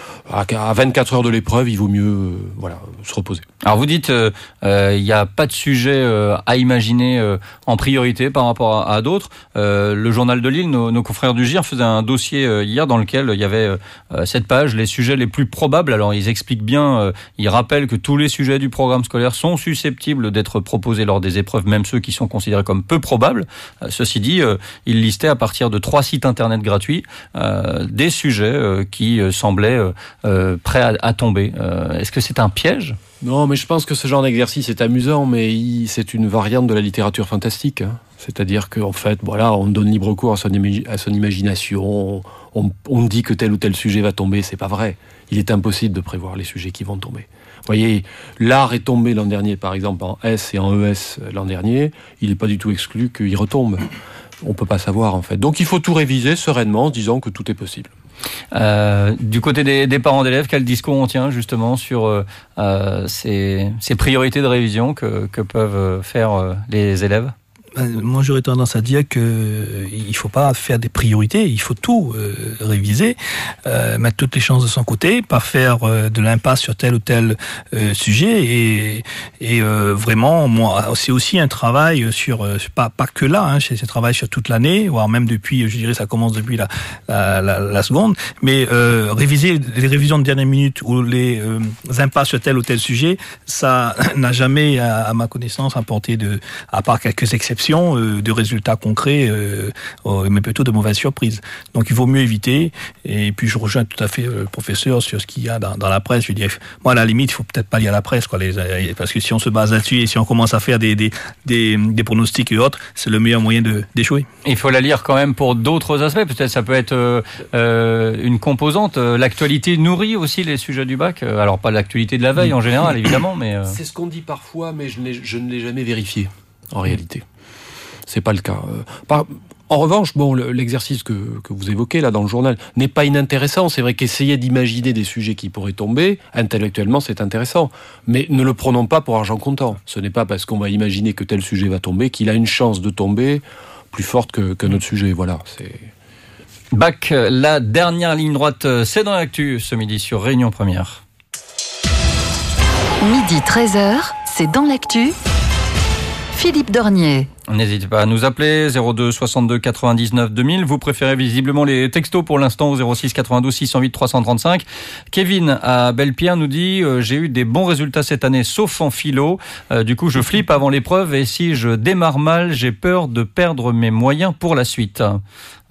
à vingt-quatre heures de l'épreuve, il vaut mieux euh, voilà, se reposer. Alors vous dites, il euh, n'y euh, a pas de sujet euh, à imaginer euh, en priorité par rapport à, à d'autres. Euh, le journal de Lille, nos, nos confrères du G I R faisaient un dossier euh, hier dans lequel il y avait euh, cette page, les sujets les plus probables. Alors ils expliquent bien, euh, ils rappellent que tous les sujets du programme scolaire sont susceptibles d'être proposés lors des épreuves, même ceux qui sont considérés comme peu probables. Euh, ceci dit, euh, ils listaient à partir de trois sites internet gratuits euh, des sujets euh, qui euh, semblaient euh, euh, prêts à, à tomber. Euh, est-ce que c'est un piège ? Non, mais je pense que ce genre d'exercice est amusant, mais il, c'est une variante de la littérature fantastique. Hein. C'est-à-dire qu'en fait, voilà, on donne libre cours à son, imagi- à son imagination, on, on dit que tel ou tel sujet va tomber, c'est pas vrai. Il est impossible de prévoir les sujets qui vont tomber. Vous voyez, l'art est tombé l'an dernier, par exemple, en S et en E S l'an dernier, il n'est pas du tout exclu qu'il retombe. On peut pas savoir, en fait. Donc il faut tout réviser sereinement en disant que tout est possible. Euh, du côté des, des parents d'élèves, quel discours on tient justement sur euh, ces, ces priorités de révision que, que peuvent faire euh, les élèves ? Moi, j'aurais tendance à dire que euh, il faut pas faire des priorités, il faut tout euh, réviser, euh, mettre toutes les chances de son côté, pas faire euh, de l'impasse sur tel ou tel euh, sujet, et, et euh, vraiment, moi, c'est aussi un travail sur, euh, pas pas que là, hein, c'est un travail sur toute l'année, voire même depuis, je dirais, ça commence depuis la la, la, la seconde, mais euh, réviser les révisions de dernière minute ou les euh, impasses sur tel ou tel sujet, ça n'a jamais, à, à ma connaissance, apporté de, à part quelques exceptions, de résultats concrets, euh, mais plutôt de mauvaises surprises. Donc il vaut mieux éviter. Et puis je rejoins tout à fait le professeur sur ce qu'il y a dans, dans la presse. Je veux dire, moi à la limite, il faut peut-être pas lire la presse, quoi, les, parce que si on se base là-dessus et si on commence à faire des, des, des, des pronostics et autres, c'est le meilleur moyen de, d'échouer. Il faut la lire quand même pour d'autres aspects. Peut-être ça peut être euh, euh, une composante. L'actualité nourrit aussi les sujets du bac. Alors pas l'actualité de la veille en général, évidemment, mais euh... c'est ce qu'on dit parfois, mais je, n'ai, je ne l'ai jamais vérifié en réalité. C'est pas le cas. Par... En revanche, bon, l'exercice que, que vous évoquez là dans le journal n'est pas inintéressant. C'est vrai qu'essayer d'imaginer des sujets qui pourraient tomber, intellectuellement, c'est intéressant. Mais ne le prenons pas pour argent comptant. Ce n'est pas parce qu'on va imaginer que tel sujet va tomber qu'il a une chance de tomber plus forte que, que notre sujet. Voilà. C'est... Bac, la dernière ligne droite, c'est dans l'actu ce midi sur Réunion Première. Midi treize heures, c'est dans l'actu. Philippe Dornier. N'hésitez pas à nous appeler, zéro deux soixante-deux quatre-vingt-dix-neuf deux mille. Vous préférez visiblement les textos pour l'instant au zéro six quatre-vingt-douze six cent huit trois cent trente-cinq. Kevin à Belle-Pierre nous dit euh, « J'ai eu des bons résultats cette année, sauf en philo. Euh, du coup, je flippe avant l'épreuve et si je démarre mal, j'ai peur de perdre mes moyens pour la suite. Euh... »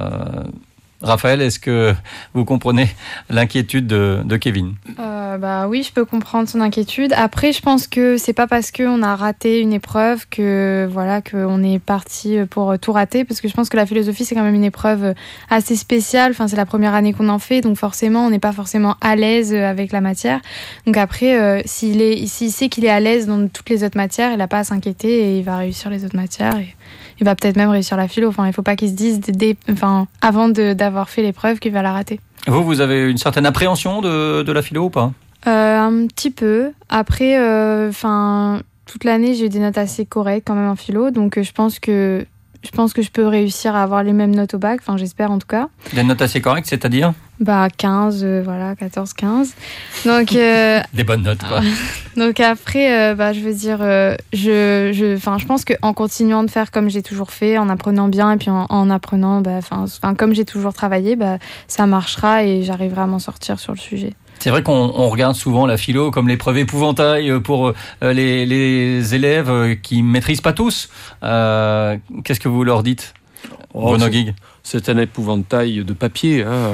Raphaël, est-ce que vous comprenez l'inquiétude de, de Kevin ? euh, bah oui, je peux comprendre son inquiétude. Après, je pense que c'est pas parce qu'on a raté une épreuve que voilà qu'on est parti pour tout rater, parce que je pense que la philosophie c'est quand même une épreuve assez spéciale. Enfin, c'est la première année qu'on en fait, donc forcément, on n'est pas forcément à l'aise avec la matière. Donc après, euh, s'il est, s'il sait qu'il est à l'aise dans toutes les autres matières, il n'a pas à s'inquiéter et il va réussir les autres matières. Et... il va peut-être même réussir la philo. Enfin, il ne faut pas qu'il se dise dès, enfin, avant de, d'avoir fait l'épreuve qu'il va la rater. Vous, vous avez une certaine appréhension de, de la philo ou pas ? euh, Un petit peu. Après, euh, enfin, toute l'année, j'ai eu des notes assez correctes quand même en philo. Donc, je pense que je pense que je peux réussir à avoir les mêmes notes au bac. Enfin, j'espère en tout cas. Des notes assez correctes, c'est-à-dire ? Bah, quinze, euh, voilà, quatorze, quinze. Donc, euh, des bonnes notes, quoi. Donc après, euh, bah, je veux dire, euh, je, je, enfin, je pense qu'en continuant de faire comme j'ai toujours fait, en apprenant bien et puis en, en apprenant, bah, enfin, comme j'ai toujours travaillé, bah, ça marchera et j'arriverai à m'en sortir sur le sujet. C'est vrai qu'on on regarde souvent la philo comme l'épreuve épouvantail pour euh, les, les élèves qui ne maîtrisent pas tous. Euh, qu'est-ce que vous leur dites ? Oh, c'est, c'est un épouvantail de papier. Hein.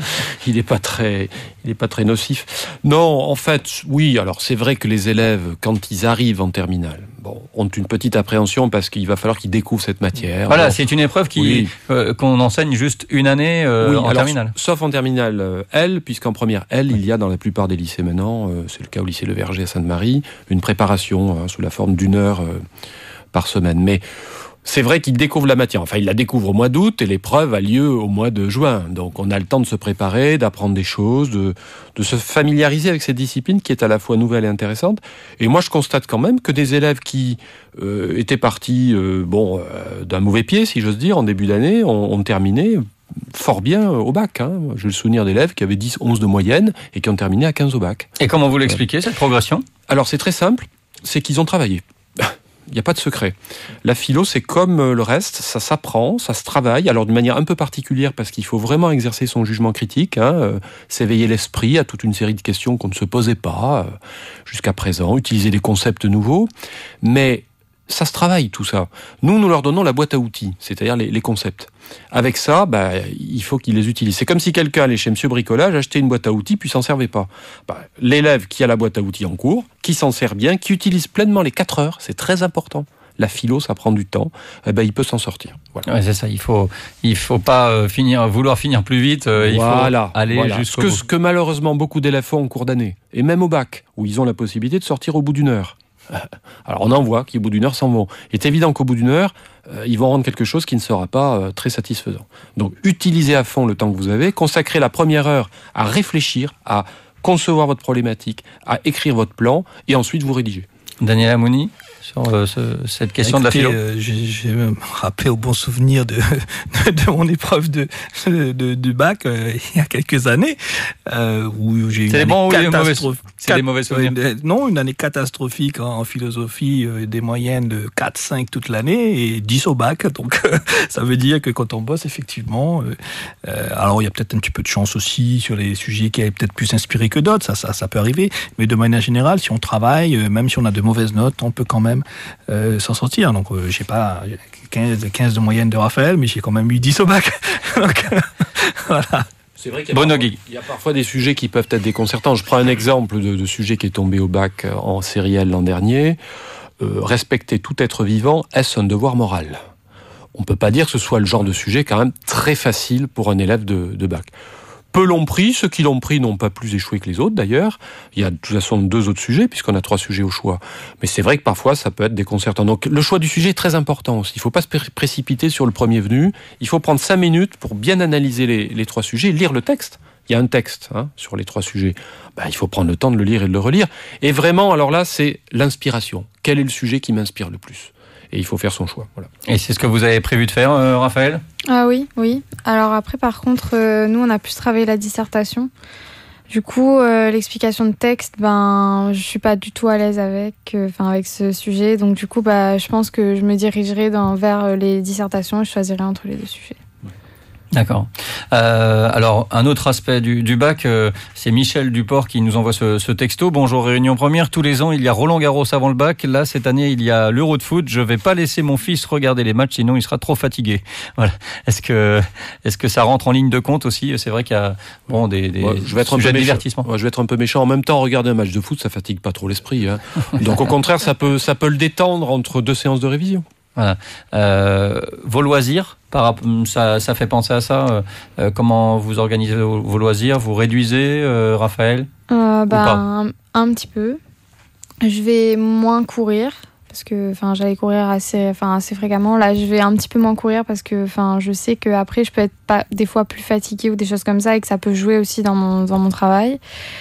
il n'est pas très, il n'est pas très nocif. Non, en fait, oui. Alors c'est vrai que les élèves, quand ils arrivent en terminale, bon, ont une petite appréhension parce qu'il va falloir qu'ils découvrent cette matière. Voilà, bon, c'est une épreuve qui oui. euh, qu'on enseigne juste une année euh, oui, en alors, terminale. Sauf en terminale euh, L, puisqu'en première L, il y a dans la plupart des lycées maintenant, euh, c'est le cas au lycée Le Verger à Sainte-Marie, une préparation hein, sous la forme d'une heure euh, par semaine. Mais c'est vrai qu'ils découvrent la matière. Enfin, ils la découvrent au mois d'août et l'épreuve a lieu au mois de juin. Donc, on a le temps de se préparer, d'apprendre des choses, de, de se familiariser avec cette discipline qui est à la fois nouvelle et intéressante. Et moi, je constate quand même que des élèves qui euh, étaient partis euh, bon, euh, d'un mauvais pied, si j'ose dire, en début d'année, ont, ont terminé fort bien au bac. Hein. J'ai le souvenir d'élèves qui avaient dix, onze de moyenne et qui ont terminé à quinze au bac. Et comment vous l'expliquez, cette progression ? Alors, c'est très simple, c'est qu'ils ont travaillé. Il n'y a pas de secret. La philo, c'est comme le reste, ça s'apprend, ça se travaille, alors d'une manière un peu particulière, parce qu'il faut vraiment exercer son jugement critique, hein, euh, s'éveiller l'esprit à toute une série de questions qu'on ne se posait pas euh, jusqu'à présent, utiliser des concepts nouveaux, mais ça se travaille tout ça. Nous, nous leur donnons la boîte à outils, c'est-à-dire les, les concepts. Avec ça, bah, il faut qu'ils les utilisent. C'est comme si quelqu'un allait chez Monsieur Bricolage, achetait une boîte à outils, puis s'en servait pas. Bah, l'élève qui a la boîte à outils en cours, qui s'en sert bien, qui utilise pleinement les quatre heures, c'est très important. La philo, ça prend du temps. Eh ben, il peut s'en sortir. Voilà. Ouais, c'est ça. Il faut, il faut pas euh, finir, vouloir finir plus vite. Euh, il voilà, faut aller voilà. jusqu'au ce que, bout. Ce que malheureusement beaucoup d'élèves font en cours d'année, et même au bac, où ils ont la possibilité de sortir au bout d'une heure. Alors on en voit qui au bout d'une heure s'en vont. Il est évident qu'au bout d'une heure, euh, ils vont rendre quelque chose qui ne sera pas euh, très satisfaisant. Donc utilisez à fond le temps que vous avez, consacrez la première heure à réfléchir, à concevoir votre problématique, à écrire votre plan, et ensuite vous rédigez. Daniel Amouni, sur euh, ce, cette question Écoutez, de la philo. euh, je, je vais me rappeler au bon souvenir de, de, de mon épreuve de, de, de, de bac euh, il y a quelques années, euh, où j'ai eu C'est une des bons année ou des mauvais, catastrophique. c'est des mauvais souvenirs. Euh, non, une année catastrophique en, en philosophie, euh, des moyennes de quatre cinq toute l'année et dix au bac. Donc euh, ça veut dire que quand on bosse, effectivement, euh, euh, alors il y a peut-être un petit peu de chance aussi sur les sujets qui avaient peut-être plus inspiré que d'autres, ça, ça, ça peut arriver. Mais de manière générale, si on travaille, euh, même si on a de mauvaises notes, on peut quand même euh, s'en sortir. Donc euh, j'ai pas quinze, quinze de moyenne de Raphaël, mais j'ai quand même eu dix au bac. Donc euh, voilà. C'est vrai qu'il y a, parfois, il y a parfois des sujets qui peuvent être déconcertants. Je prends un exemple de, de sujet qui est tombé au bac en série L l'an dernier. Euh, respecter tout être vivant, est-ce un devoir moral ? On ne peut pas dire que ce soit le genre de sujet quand même très facile pour un élève de, de bac. Peu l'ont pris, ceux qui l'ont pris n'ont pas plus échoué que les autres d'ailleurs. Il y a de toute façon deux autres sujets puisqu'on a trois sujets au choix. Mais c'est vrai que parfois ça peut être déconcertant. Donc le choix du sujet est très important aussi. Il ne faut pas se précipiter sur le premier venu. Il faut prendre cinq minutes pour bien analyser les, les trois sujets, lire le texte. Il y a un texte hein, sur les trois sujets. Ben, il faut prendre le temps de le lire et de le relire. Et vraiment, alors là, c'est l'inspiration. Quel est le sujet qui m'inspire le plus ? Et il faut faire son choix. Voilà. Et c'est ce que vous avez prévu de faire, euh, Raphaël ? Ah oui, oui. Alors après, par contre, euh, nous, on a plus travaillé la dissertation. Du coup, euh, l'explication de texte, ben, je suis pas du tout à l'aise avec, enfin, euh, avec ce sujet. Donc du coup, bah, je pense que je me dirigerai dans, vers les dissertations et je choisirai entre les deux sujets. D'accord. Euh, alors, un autre aspect du, du bac, euh, c'est Michel Duport qui nous envoie ce, ce texto. Bonjour Réunion Première. Tous les ans, il y a Roland Garros avant le bac. Là, cette année, il y a l'Euro de foot. Je vais pas laisser mon fils regarder les matchs, sinon il sera trop fatigué. Voilà. Est-ce que, est-ce que ça rentre en ligne de compte aussi ? C'est vrai qu'il y a bon des, des ouais, je vais être un peu de méchant. divertissement. Ouais, je vais être un peu méchant. En même temps, regarder un match de foot, ça fatigue pas trop l'esprit. Hein. Donc, au contraire, ça peut, ça peut le détendre entre deux séances de révision. Voilà. Euh, vos loisirs, par, ça, ça fait penser à ça. Euh, comment vous organisez vos, vos loisirs ? Vous réduisez, euh, Raphaël ? euh, bah, un, un petit peu. Je vais moins courir parce que, enfin, j'allais courir assez, enfin, assez fréquemment. Là, je vais un petit peu moins courir parce que, enfin, je sais que après, je peux être pas des fois plus fatiguée ou des choses comme ça et que ça peut jouer aussi dans mon dans mon travail.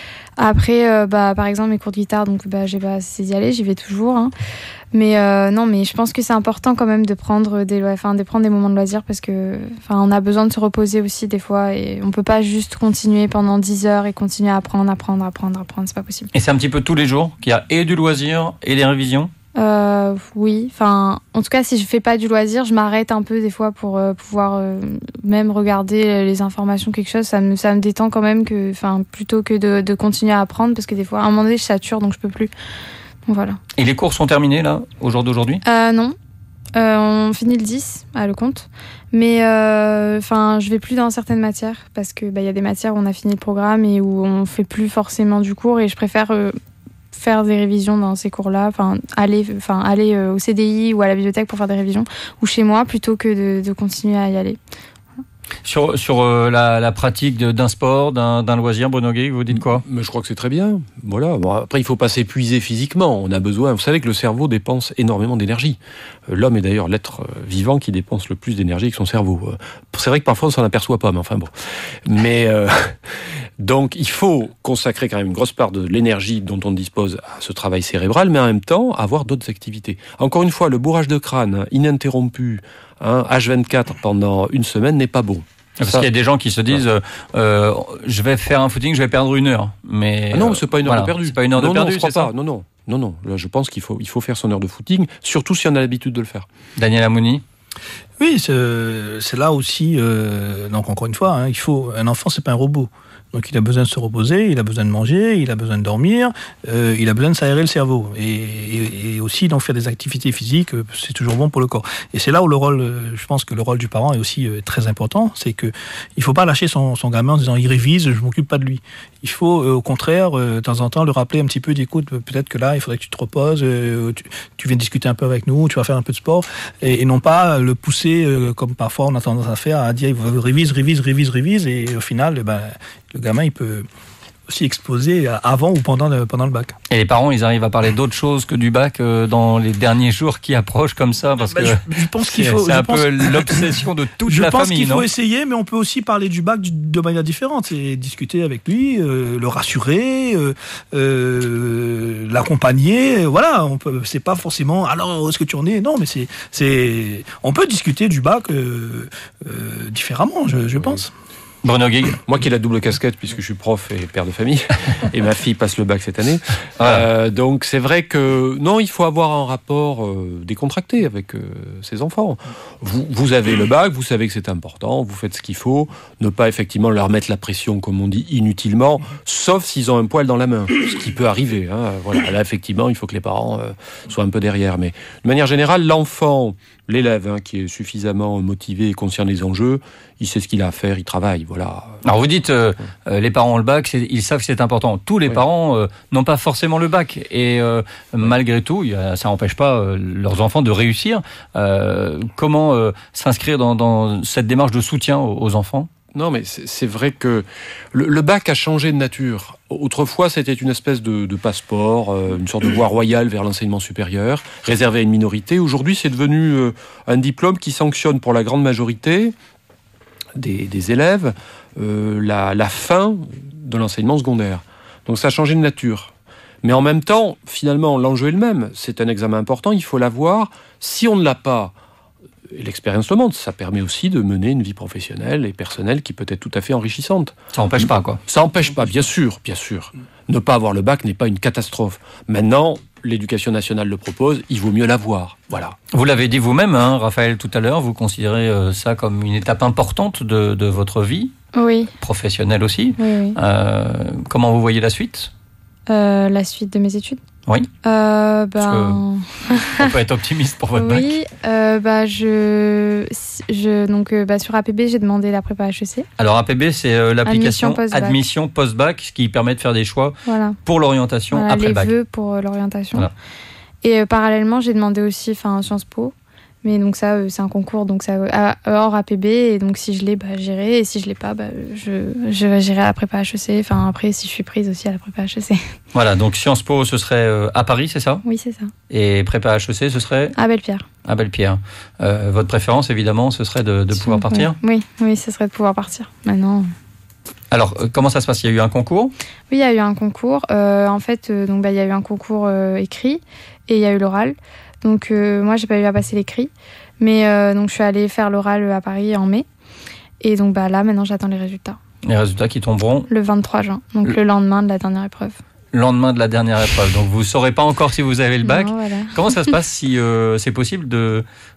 Après, euh, bah, par exemple, mes cours de guitare, donc bah, j'ai pas assez d'y aller, j'y vais toujours. Hein. Mais euh, non, mais je pense que c'est important quand même de prendre des, enfin, de prendre des moments de loisirs parce que, enfin, on a besoin de se reposer aussi des fois et on peut pas juste continuer pendant dix heures et continuer à apprendre, apprendre, apprendre, apprendre, c'est pas possible. Et c'est un petit peu tous les jours qu'il y a et du loisir et des révisions ? Euh, oui, enfin, en tout cas, si je fais pas du loisir, je m'arrête un peu des fois pour euh, pouvoir euh, même regarder les informations, quelque chose. Ça me, ça me détend quand même que, enfin, plutôt que de, de continuer à apprendre, parce que des fois, à un moment donné, je sature, donc je peux plus. Donc voilà. Et les cours sont terminés là, au jour d'aujourd'hui ? Euh, non. Euh, on finit le dix à Lecomte, mais enfin, euh, je vais plus dans certaines matières parce que bah, y a des matières où on a fini le programme et où on fait plus forcément du cours et je préfère euh, faire des révisions dans ces cours-là, enfin aller, enfin aller euh, au C D I ou à la bibliothèque pour faire des révisions ou chez moi plutôt que de, de continuer à y aller. Sur, sur euh, la, la pratique de, d'un sport, d'un, d'un loisir, Bruno Guy, vous dites quoi ? Mais je crois que c'est très bien. Voilà. Bon, après, il ne faut pas s'épuiser physiquement. On a besoin. Vous savez que le cerveau dépense énormément d'énergie. L'homme est d'ailleurs l'être vivant qui dépense le plus d'énergie avec son cerveau. C'est vrai que parfois on s'en aperçoit pas, mais enfin bon. Mais euh, donc il faut consacrer quand même une grosse part de l'énergie dont on dispose à ce travail cérébral, mais en même temps avoir d'autres activités. Encore une fois, le bourrage de crâne ininterrompu, hein, H vingt-quatre pendant une semaine n'est pas bon. Parce ça, qu'il y a des gens qui se disent euh, euh, je vais faire un footing, je vais perdre une heure. Mais ah non, c'est pas une heure voilà, de perdu. C'est pas une heure non, de perdu, non, je crois c'est ça pas. Non, non, non, non. Là, je pense qu'il faut, il faut faire son heure de footing, surtout si on a l'habitude de le faire. Daniel Amouni. Oui, c'est, c'est là aussi. Euh, donc encore une fois, hein, il faut un enfant, c'est pas un robot. Donc il a besoin de se reposer, il a besoin de manger, il a besoin de dormir, euh, il a besoin de s'aérer le cerveau. Et, et, et aussi, donc faire des activités physiques, c'est toujours bon pour le corps. Et c'est là où le rôle, je pense que le rôle du parent est aussi très important, c'est que il faut pas lâcher son, son gamin en disant il révise, je m'occupe pas de lui. Il faut euh, au contraire, euh, de temps en temps, le rappeler un petit peu, d'écoute, peut-être que là, il faudrait que tu te reposes, euh, tu, tu viens discuter un peu avec nous, tu vas faire un peu de sport, et, et non pas le pousser, euh, comme parfois on a tendance à faire, à dire révise, révise, révise, révise, et au final, eh ben, le gamin, il peut aussi exploser avant ou pendant le, pendant le bac. Et les parents, ils arrivent à parler d'autre chose que du bac euh, dans les derniers jours qui approchent comme ça, parce bah, que je, je pense qu'il faut, c'est je un pense, peu l'obsession de toute je la pense famille, qu'il non faut essayer, mais on peut aussi parler du bac de manière différente. C'est discuter avec lui, euh, le rassurer, euh, euh, l'accompagner. Voilà, on peut. C'est pas forcément. Alors, où est-ce que tu en es ? Non, mais c'est, c'est. On peut discuter du bac euh, euh, différemment, je, je pense. Bruno Guig. Moi qui ai la double casquette puisque je suis prof et père de famille et ma fille passe le bac cette année. Voilà. Euh, donc c'est vrai que non, il faut avoir un rapport euh, décontracté avec euh, ses enfants. Vous, vous avez le bac, vous savez que c'est important, vous faites ce qu'il faut, ne pas effectivement leur mettre la pression comme on dit inutilement, sauf s'ils ont un poil dans la main, ce qui peut arriver. Hein. Voilà, là effectivement il faut que les parents euh, soient un peu derrière, mais de manière générale l'enfant, l'élève hein, qui est suffisamment motivé et conscient des enjeux, il sait ce qu'il a à faire, il travaille, voilà. Alors vous dites, euh, euh, les parents ont le bac, c'est, ils savent que c'est important. Tous les oui. parents euh, n'ont pas forcément le bac. Et euh, oui. malgré tout, y a, ça n'empêche pas euh, leurs enfants de réussir. Euh, comment euh, s'inscrire dans, dans cette démarche de soutien aux, aux enfants ? Non, mais c'est, c'est vrai que le, le bac a changé de nature. Autrefois, c'était une espèce de, de passeport, euh, une sorte de voie royale vers l'enseignement supérieur, réservé à une minorité. Aujourd'hui, c'est devenu euh, un diplôme qui sanctionne pour la grande majorité des, des élèves euh, la, la fin de l'enseignement secondaire. Donc ça a changé de nature. Mais en même temps, finalement, l'enjeu est le même. C'est un examen important, il faut l'avoir. Si on ne l'a pas, et l'expérience le montre, ça permet aussi de mener une vie professionnelle et personnelle qui peut être tout à fait enrichissante. Ça n'empêche pas, quoi. Ça n'empêche pas, bien sûr, bien sûr. Ne pas avoir le bac n'est pas une catastrophe. Maintenant, l'éducation nationale le propose, il vaut mieux l'avoir. Voilà. Vous l'avez dit vous-même, hein, Raphaël, tout à l'heure, vous considérez euh, ça comme une étape importante de, de votre vie, oui. professionnelle aussi. Oui, oui. Euh, comment vous voyez la suite ? euh, La suite de mes études ? Oui. Euh, ben... on peut être optimiste pour votre oui, bac. Oui, euh, bah, je, je, donc, euh, bah, sur A P B, j'ai demandé la prépa H E C. Alors A P B, c'est euh, l'application Admission post-bac. Admission post-bac, ce qui permet de faire des choix voilà. pour l'orientation voilà, après le le bac. Les vœux pour euh, l'orientation. Voilà. Et euh, parallèlement, j'ai demandé aussi Sciences Po. Mais donc ça, euh, c'est un concours, donc ça euh, hors A P B. Et donc si je l'ai, bah, j'irai. Et si je l'ai pas, bah, je, je, j'irai à la prépa H E C. Enfin, après, si je suis prise aussi à la prépa H E C. Voilà, donc Sciences Po, ce serait euh, à Paris, c'est ça ? Oui, c'est ça. Et prépa H E C, ce serait ? À Belle-Pierre. À Belle-Pierre. Euh, votre préférence, évidemment, ce serait de, de pouvoir partir ? Oui, oui, ce serait de pouvoir partir. Maintenant... Alors, euh, comment ça se passe ? Il y a eu un concours ? Oui, il y a eu un concours. Euh, en fait, euh, donc, bah, il y a eu un concours euh, écrit et il y a eu l'oral. Donc, euh, moi, j'ai pas eu à passer l'écrit. Mais euh, donc, je suis allée faire l'oral à Paris en mai. Et donc, bah, là, maintenant, j'attends les résultats. Les résultats qui tomberont ? Le vingt-trois juin, donc le, le lendemain de la dernière épreuve. Lendemain de la dernière épreuve. Donc, vous ne saurez pas encore si vous avez le bac. Non, voilà. Comment ça se passe si euh, c'est possible de,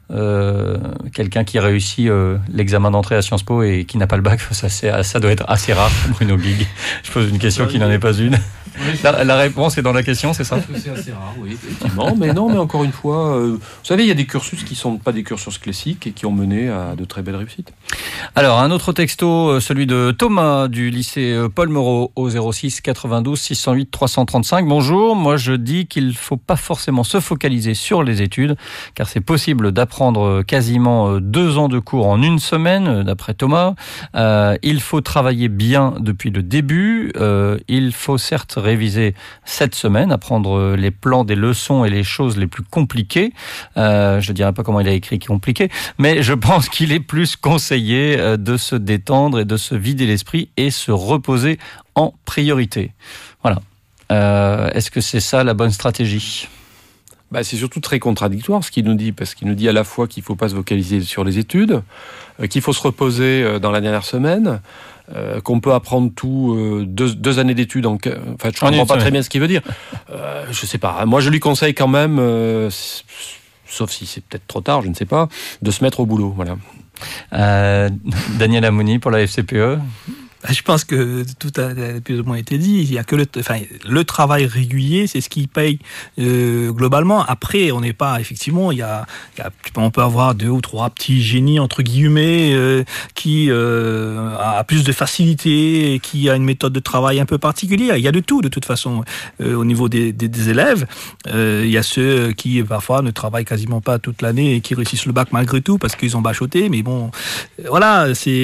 euh, quelqu'un qui réussit euh, l'examen d'entrée à Sciences Po et qui n'a pas le bac, ça, c'est, ça doit être assez rare, Bruno Big. Je pose une question qui n'en est pas une. La, la réponse est dans la question, c'est ça ? C'est assez rare, oui, effectivement. Mais non, mais encore une fois, euh, vous savez, il y a des cursus qui ne sont pas des cursus classiques et qui ont mené à de très belles réussites. Alors, un autre texto, celui de Thomas du lycée Paul Moreau au zéro six quatre-vingt-douze six cent huit trois cent trente-cinq. Bonjour, moi je dis qu'il ne faut pas forcément se focaliser sur les études, car c'est possible d'apprendre quasiment deux ans de cours en une semaine, d'après Thomas. Euh, il faut travailler bien depuis le début. Euh, il faut certes réviser cette semaine, apprendre les plans des leçons et les choses les plus compliquées. Euh, je ne dirais pas comment il a écrit compliqué, mais je pense qu'il est plus conseillé de se détendre et de se vider l'esprit et se reposer en priorité. Voilà. Euh, est-ce que c'est ça la bonne stratégie ? Bah, c'est surtout très contradictoire ce qu'il nous dit, parce qu'il nous dit à la fois qu'il ne faut pas se focaliser sur les études, euh, qu'il faut se reposer euh, dans la dernière semaine, euh, qu'on peut apprendre tout euh, deux, deux années d'études. En... Enfin, je ne comprends pas très bien ce qu'il veut dire. Euh, je ne sais pas. Moi, je lui conseille quand même, euh, sauf si c'est peut-être trop tard, je ne sais pas, de se mettre au boulot. Voilà. Euh, Daniel Amouni pour la F C P E. Je pense que tout a plus ou moins été dit. Il y a que le, enfin, le travail régulier, c'est ce qui paye euh, globalement. Après, on n'est pas effectivement. Il y a, il y a, on peut avoir deux ou trois petits génies entre guillemets euh, qui euh, a plus de facilité, et qui a une méthode de travail un peu particulière. Il y a de tout de toute façon euh, au niveau des, des, des élèves. Euh, il y a ceux qui parfois ne travaillent quasiment pas toute l'année et qui réussissent le bac malgré tout parce qu'ils ont bachoté. Mais bon, voilà, c'est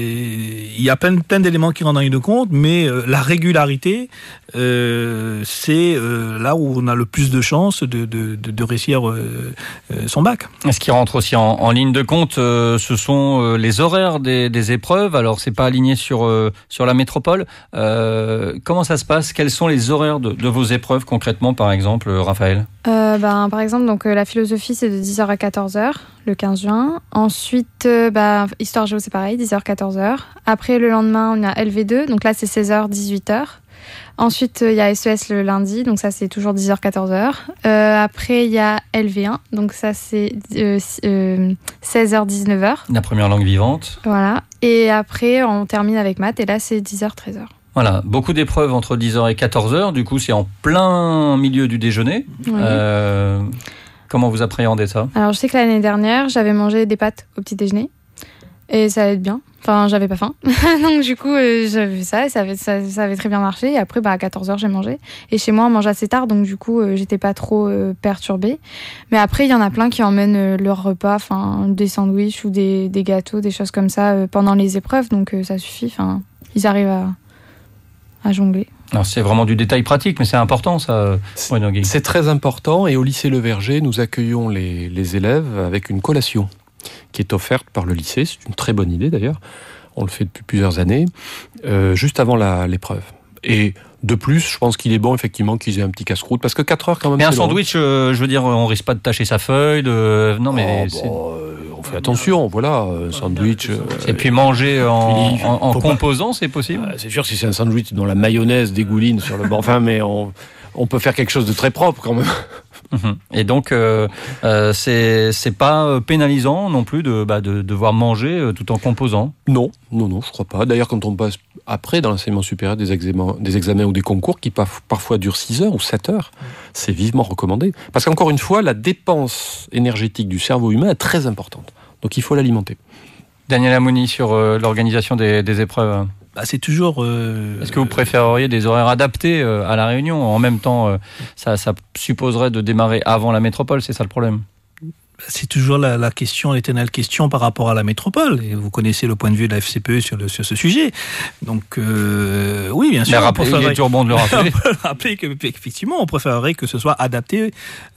il y a plein, plein d'éléments qui rentrent en ligne de compte, mais euh, la régularité, euh, c'est euh, là où on a le plus de chances de, de, de, de réussir euh, euh, son bac. Ce qui rentre aussi en, en ligne de compte, euh, ce sont euh, les horaires des, des épreuves. Alors, c'est pas aligné sur euh, sur la métropole. Euh, comment ça se passe ? Quels sont les horaires de, de vos épreuves concrètement, par exemple, Raphaël ? Euh, ben, par exemple, donc, euh, la philosophie, c'est de dix heures à quatorze heures, le quinze juin. Ensuite, euh, bah, histoire géo, c'est pareil, dix heures à quatorze heures. Après, le lendemain, on a L V deux, donc là, c'est seize heures à dix-huit heures. Ensuite, il euh, y a S E S le lundi, donc ça, c'est toujours dix heures à quatorze heures. Euh, après, il y a L V un, donc ça, c'est euh, euh, seize heures à dix-neuf heures. La première langue vivante. Voilà. Et après, on termine avec maths, et là, c'est dix heures à treize heures. Voilà, beaucoup d'épreuves entre dix heures et quatorze heures, du coup c'est en plein milieu du déjeuner. Oui. Euh, comment vous appréhendez ça ? Alors je sais que l'année dernière, j'avais mangé des pâtes au petit déjeuner et ça allait bien. Enfin, j'avais pas faim. Donc du coup, euh, j'avais fait ça et ça avait, ça, ça avait très bien marché. Et après, bah, à quatorze heures, j'ai mangé. Et chez moi, on mange assez tard, donc du coup, euh, j'étais pas trop euh, perturbée. Mais après, il y en a plein qui emmènent euh, leur repas, enfin des sandwichs ou des, des gâteaux, des choses comme ça euh, pendant les épreuves. Donc euh, ça suffit. Enfin, ils arrivent à... à jongler. Alors c'est vraiment du détail pratique, mais c'est important ça. C'est, c'est très important et au lycée Le Verger, nous accueillons les, les élèves avec une collation qui est offerte par le lycée. C'est une très bonne idée d'ailleurs. On le fait depuis plusieurs années, euh, juste avant la, l'épreuve. Et de plus, je pense qu'il est bon effectivement qu'ils aient un petit casse-croûte parce que quatre heures quand même. Mais un sandwich, euh, je veux dire, on risque pas de tacher sa feuille. De... Non mais oh, bon, euh, on fait attention, voilà, un sandwich. Euh, et puis manger en, en, en composant, pas... c'est possible. Euh, c'est sûr si c'est un sandwich dont la mayonnaise dégouline sur le bord. Enfin, mais on, on peut faire quelque chose de très propre quand même. Et donc, euh, euh, c'est c'est pas pénalisant non plus de bah, de devoir manger tout en composant. Non, non, non, je crois pas. D'ailleurs, quand on passe après dans l'enseignement supérieur des examens, des examens ou des concours qui parfois durent six heures ou sept heures, c'est vivement recommandé. Parce qu'encore une fois, la dépense énergétique du cerveau humain est très importante. Donc, il faut l'alimenter. Daniel Amouni sur euh, l'organisation des, des épreuves. Bah, c'est toujours. Euh, Est-ce que vous préféreriez des horaires adaptés euh, à la Réunion ? En même temps, euh, ça, ça supposerait de démarrer avant la métropole, c'est ça le problème ? C'est toujours la, la question, l'éternelle question par rapport à la métropole. Et vous connaissez le point de vue de la F C P E sur, le, sur ce sujet. Donc, euh, oui, bien sûr. Mais rappelez, il est toujours bon de le rappeler. On peut rappeler qu'effectivement, on préférerait que ce soit adapté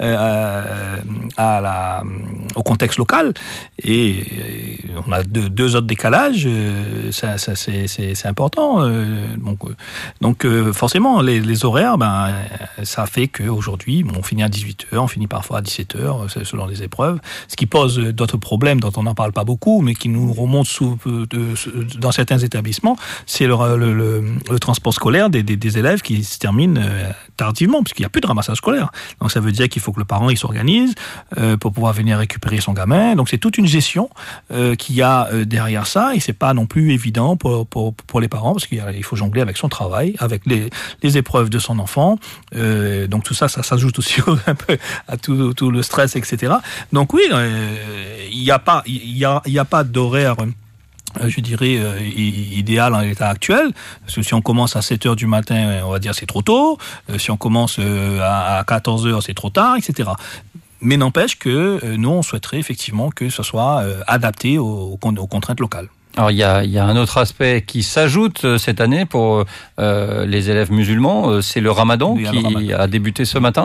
euh, à la, au contexte local. Et, et on a deux, deux autres décalages. Ça, ça, c'est, c'est, c'est important. Donc, donc forcément, les, les horaires, ben, ça fait qu'aujourd'hui, bon, on finit à dix-huit heures, on finit parfois à dix-sept heures, selon les épreuves. épreuves, ce qui pose d'autres problèmes dont on n'en parle pas beaucoup, mais qui nous remontent sous, de, de, dans certains établissements, c'est le, le, le, le transport scolaire des, des, des élèves qui se termine tardivement, puisqu'il n'y a plus de ramassage scolaire. Donc ça veut dire qu'il faut que le parent il s'organise euh, pour pouvoir venir récupérer son gamin. Donc c'est toute une gestion euh, qu'il y a euh, derrière ça, et c'est pas non plus évident pour, pour, pour les parents, parce qu'il y a, il faut jongler avec son travail, avec les, les épreuves de son enfant. Euh, donc tout ça, ça s'ajoute aussi un peu à tout, tout le stress, et cetera. Donc oui, euh, il n'y a pas, il y a, il y a pas d'horaire, je dirais, euh, idéal en l'état actuel. Parce que si on commence à sept heures du matin, on va dire c'est trop tôt. Euh, si on commence euh, à quatorze heures, c'est trop tard, et cetera. Mais n'empêche que euh, nous, on souhaiterait effectivement que ce soit euh, adapté aux, aux contraintes locales. Alors il y a, il y a un autre aspect qui s'ajoute cette année pour euh, les élèves musulmans, c'est le Ramadan oui, qui le Ramadan. a débuté ce matin.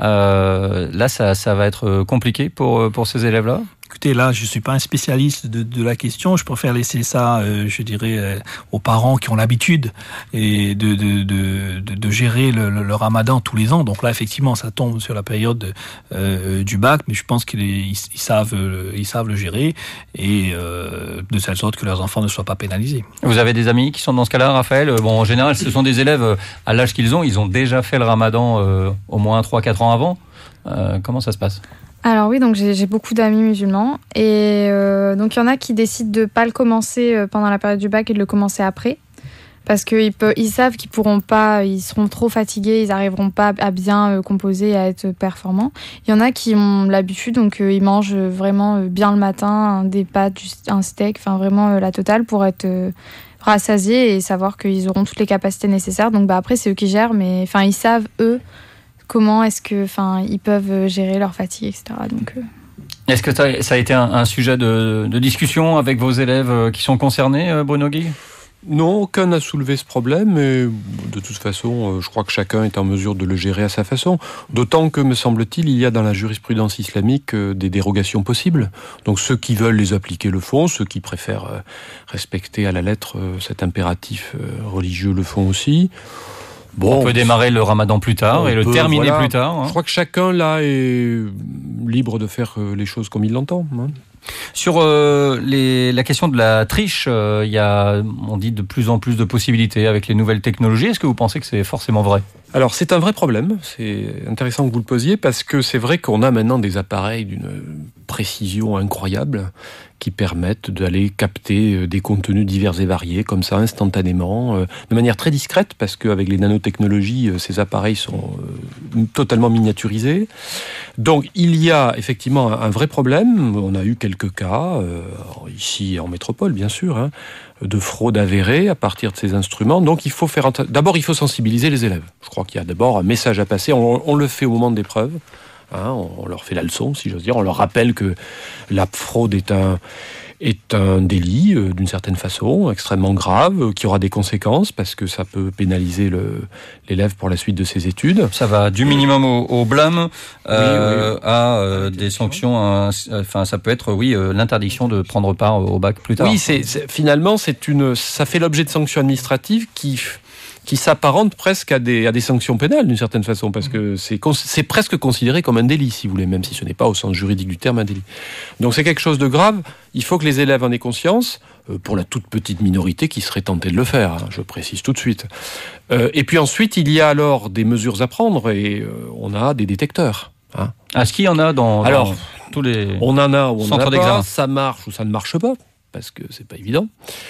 Euh, là, ça, ça va être compliqué pour, pour ces élèves-là ? Écoutez, là, je ne suis pas un spécialiste de, de la question. Je préfère laisser ça, euh, je dirais, euh, aux parents qui ont l'habitude et de, de, de, de, de gérer le, le, le Ramadan tous les ans. Donc là, effectivement, ça tombe sur la période euh, du bac, mais je pense qu'ils ils, ils savent, ils savent le gérer et euh, de telle sorte que leurs enfants ne soient pas pénalisés. Vous avez des amis qui sont dans ce cas-là, Raphaël ? Bon, en général, ce sont des élèves à l'âge qu'ils ont. Ils ont déjà fait le Ramadan euh, au moins trois quatre ans avant. Euh, comment ça se passe ? Alors oui, donc j'ai, j'ai beaucoup d'amis musulmans et euh, donc il y en a qui décident de pas le commencer pendant la période du bac et de le commencer après parce qu'ils peuvent, ils savent qu'ils pourront pas, ils seront trop fatigués, ils arriveront pas à bien composer, à être performants. Il y en a qui ont l'habitude, donc euh, ils mangent vraiment bien le matin, des pâtes, un steak, enfin vraiment euh, la totale pour être euh, rassasiés et savoir qu'ils auront toutes les capacités nécessaires. Donc bah après c'est eux qui gèrent, mais enfin ils savent eux comment est-ce que, enfin, ils peuvent gérer leur fatigue, et cetera. Donc, euh... est-ce que ça a été un, un sujet de, de discussion avec vos élèves qui sont concernés, Bruno Guy ? Non, aucun n'a soulevé ce problème, mais de toute façon, je crois que chacun est en mesure de le gérer à sa façon. D'autant que, me semble-t-il, il y a dans la jurisprudence islamique des dérogations possibles. Donc ceux qui veulent les appliquer le font, ceux qui préfèrent respecter à la lettre cet impératif religieux le font aussi. Bon, on peut démarrer le Ramadan plus tard et le peut, terminer voilà. plus tard. Hein. Je crois que chacun, là, est libre de faire les choses comme il l'entend. Hein. Sur euh, les, la question de la triche, euh, il y a, on dit, de plus en plus de possibilités avec les nouvelles technologies. Est-ce que vous pensez que c'est forcément vrai ? Alors, c'est un vrai problème. C'est intéressant que vous le posiez parce que c'est vrai qu'on a maintenant des appareils d'une précision incroyable qui permettent d'aller capter des contenus divers et variés comme ça instantanément, euh, de manière très discrète parce qu'avec les nanotechnologies, euh, ces appareils sont euh, totalement miniaturisés. Donc il y a effectivement un, un vrai problème. On a eu quelques cas, euh, ici en métropole bien sûr, hein, de fraude avérée à partir de ces instruments. Donc il faut faire... D'abord il faut sensibiliser les élèves. Je crois qu'il y a d'abord un message à passer. On, on le fait au moment de l'épreuve. Hein, on leur fait la leçon, si j'ose dire. On leur rappelle que la fraude est un, est un délit, euh, d'une certaine façon, extrêmement grave, euh, qui aura des conséquences, parce que ça peut pénaliser le, l'élève pour la suite de ses études. Ça va du minimum au, au blâme euh, oui, oui. à euh, des sanctions. Enfin, ça peut être, oui, euh, l'interdiction de prendre part au bac plus tard. Oui, c'est, c'est, finalement, c'est une, ça fait l'objet de sanctions administratives qui... qui s'apparente presque à des, à des sanctions pénales, d'une certaine façon, parce que c'est, c'est presque considéré comme un délit, si vous voulez, même si ce n'est pas au sens juridique du terme un délit. Donc c'est quelque chose de grave, il faut que les élèves en aient conscience, euh, pour la toute petite minorité qui serait tentée de le faire, hein, je précise tout de suite. Euh, et puis ensuite, il y a alors des mesures à prendre, et euh, on a des détecteurs. Hein. Est-ce qu'il y en a dans, alors, dans tous les on en a ou on centres en a d'examen. Pas, ça marche ou ça ne marche pas, parce que c'est pas évident.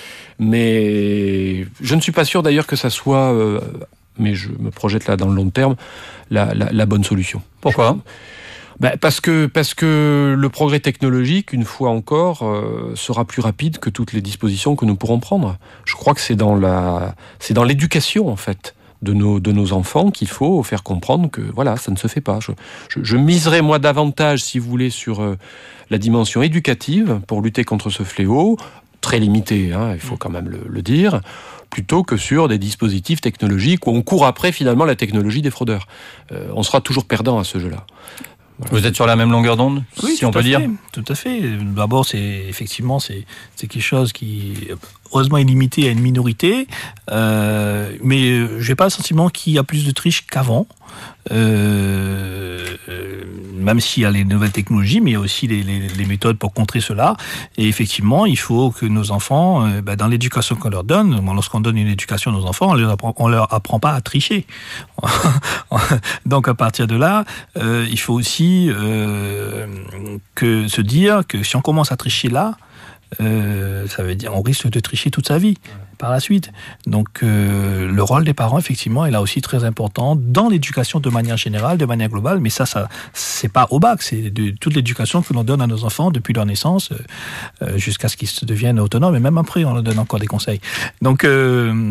Mais je ne suis pas sûr d'ailleurs que ça soit, euh, mais je me projette là dans le long terme, la, la, la bonne solution. Pourquoi ? Ben parce que parce que le progrès technologique, une fois encore, euh, sera plus rapide que toutes les dispositions que nous pourrons prendre. Je crois que c'est dans la, c'est dans l'éducation en fait de nos de nos enfants qu'il faut faire comprendre que voilà, ça ne se fait pas. Je, je, je miserais moi davantage, si vous voulez, sur euh, la dimension éducative pour lutter contre ce fléau. Très limité, hein, il faut quand même le, le dire, plutôt que sur des dispositifs technologiques où on court après finalement la technologie des fraudeurs. Euh, on sera toujours perdant à ce jeu-là. Voilà. Vous êtes sur la même longueur d'onde, oui, si on peut fait, dire. Tout à fait. D'abord, c'est effectivement c'est c'est quelque chose qui heureusement illimité à une minorité, euh, mais j'ai pas le sentiment qu'il y a plus de triche qu'avant. Euh, euh, même s'il y a les nouvelles technologies, mais il y a aussi les, les, les méthodes pour contrer cela. Et effectivement, il faut que nos enfants, euh, ben, dans l'éducation qu'on leur donne, lorsqu'on donne une éducation à nos enfants, on leur apprend, on leur apprend pas à tricher. Donc à partir de là, euh, il faut aussi euh, que se dire que si on commence à tricher là, euh, ça veut dire on risque de tricher toute sa vie par la suite. Donc euh, le rôle des parents effectivement est là aussi très important dans l'éducation de manière générale, de manière globale, mais ça, ça c'est pas au bac, c'est de toute l'éducation que l'on donne à nos enfants depuis leur naissance euh, jusqu'à ce qu'ils deviennent autonomes, et même après on leur donne encore des conseils. Donc euh,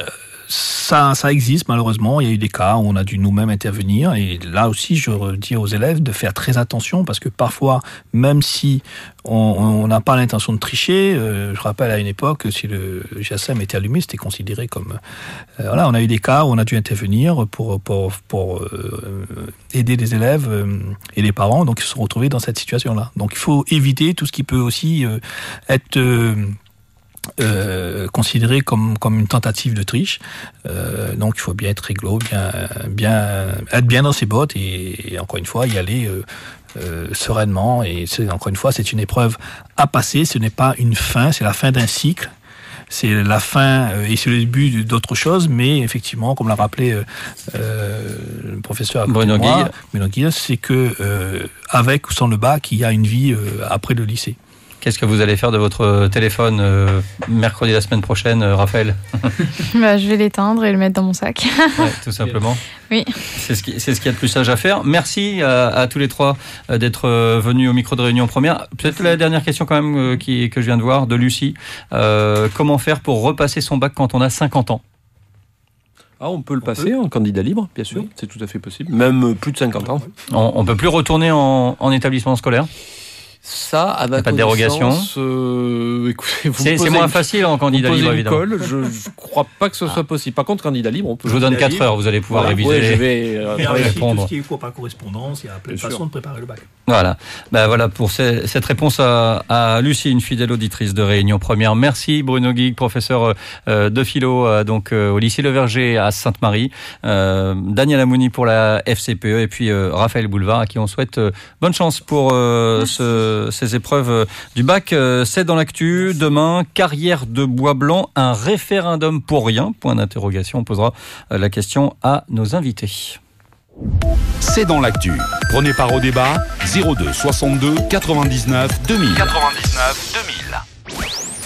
Ça, ça existe malheureusement. Il y a eu des cas où on a dû nous-mêmes intervenir. Et là aussi, je dis aux élèves de faire très attention parce que parfois, même si on n'a pas l'intention de tricher, euh, je rappelle à une époque, si le G S M était allumé, c'était considéré comme... Euh, voilà, on a eu des cas où on a dû intervenir pour, pour, pour euh, aider les élèves euh, et les parents. Donc, ils se sont retrouvés dans cette situation-là. Donc, il faut éviter tout ce qui peut aussi euh, être... Euh, Euh, considéré comme comme une tentative de triche. Euh, donc il faut bien être réglo, bien bien être bien dans ses bottes et, et encore une fois y aller euh, euh, sereinement. Et c'est, encore une fois, c'est une épreuve à passer. Ce n'est pas une fin, c'est la fin d'un cycle. C'est la fin euh, et c'est le début d'autre chose, mais effectivement, comme l'a rappelé euh, euh, le professeur Bruno Guille, Bruno Guille, c'est que euh, avec ou sans le bac, il y a une vie euh, après le lycée. Qu'est-ce que vous allez faire de votre téléphone euh, mercredi la semaine prochaine, euh, Raphaël? Bah, je vais l'éteindre et le mettre dans mon sac. Ouais, tout simplement. Oui. C'est ce qui, c'est ce qu'il y a de plus sage à faire. Merci à, à tous les trois d'être venus au micro de Réunion Première. Peut-être la dernière question quand même euh, qui, que je viens de voir, de Lucie. Euh, comment faire pour repasser son bac quand on a cinquante ans? Ah, on peut le passer en candidat libre, bien sûr. Oui. C'est tout à fait possible. Même plus de cinquante ans. On ne peut plus retourner en, en établissement scolaire? Ça, à ma pas de dérogation. Euh, écoutez, vous c'est, c'est moins facile en candidat vous libre, évidemment. École, je ne crois pas que ce soit possible. Par contre, candidat libre, on peut. Je vous donne quatre heures, vous allez pouvoir voilà, réviser. Ouais, je vais euh, répondre. Tout ce qui est cours par correspondance, il y a plein de façons de préparer le bac. Voilà. Ben voilà pour ces, cette réponse à, à Lucie, une fidèle auditrice de Réunion Première. Merci Bruno Guig, professeur euh, de philo euh, donc euh, au lycée Le Verger à Sainte-Marie. Euh, Daniel Amouni pour la F C P E et puis euh, Raphaël Boulevard à qui on souhaite euh, bonne chance pour euh, ce, ces épreuves du bac. C'est dans l'actu. Demain, carrière de Bois Blanc, un référendum pour rien, point d'interrogation. On posera la question à nos invités. C'est dans l'actu. Prenez part au débat. zéro deux soixante-deux quatre-vingt-dix-neuf deux mille. quatre-vingt-dix-neuf deux mille.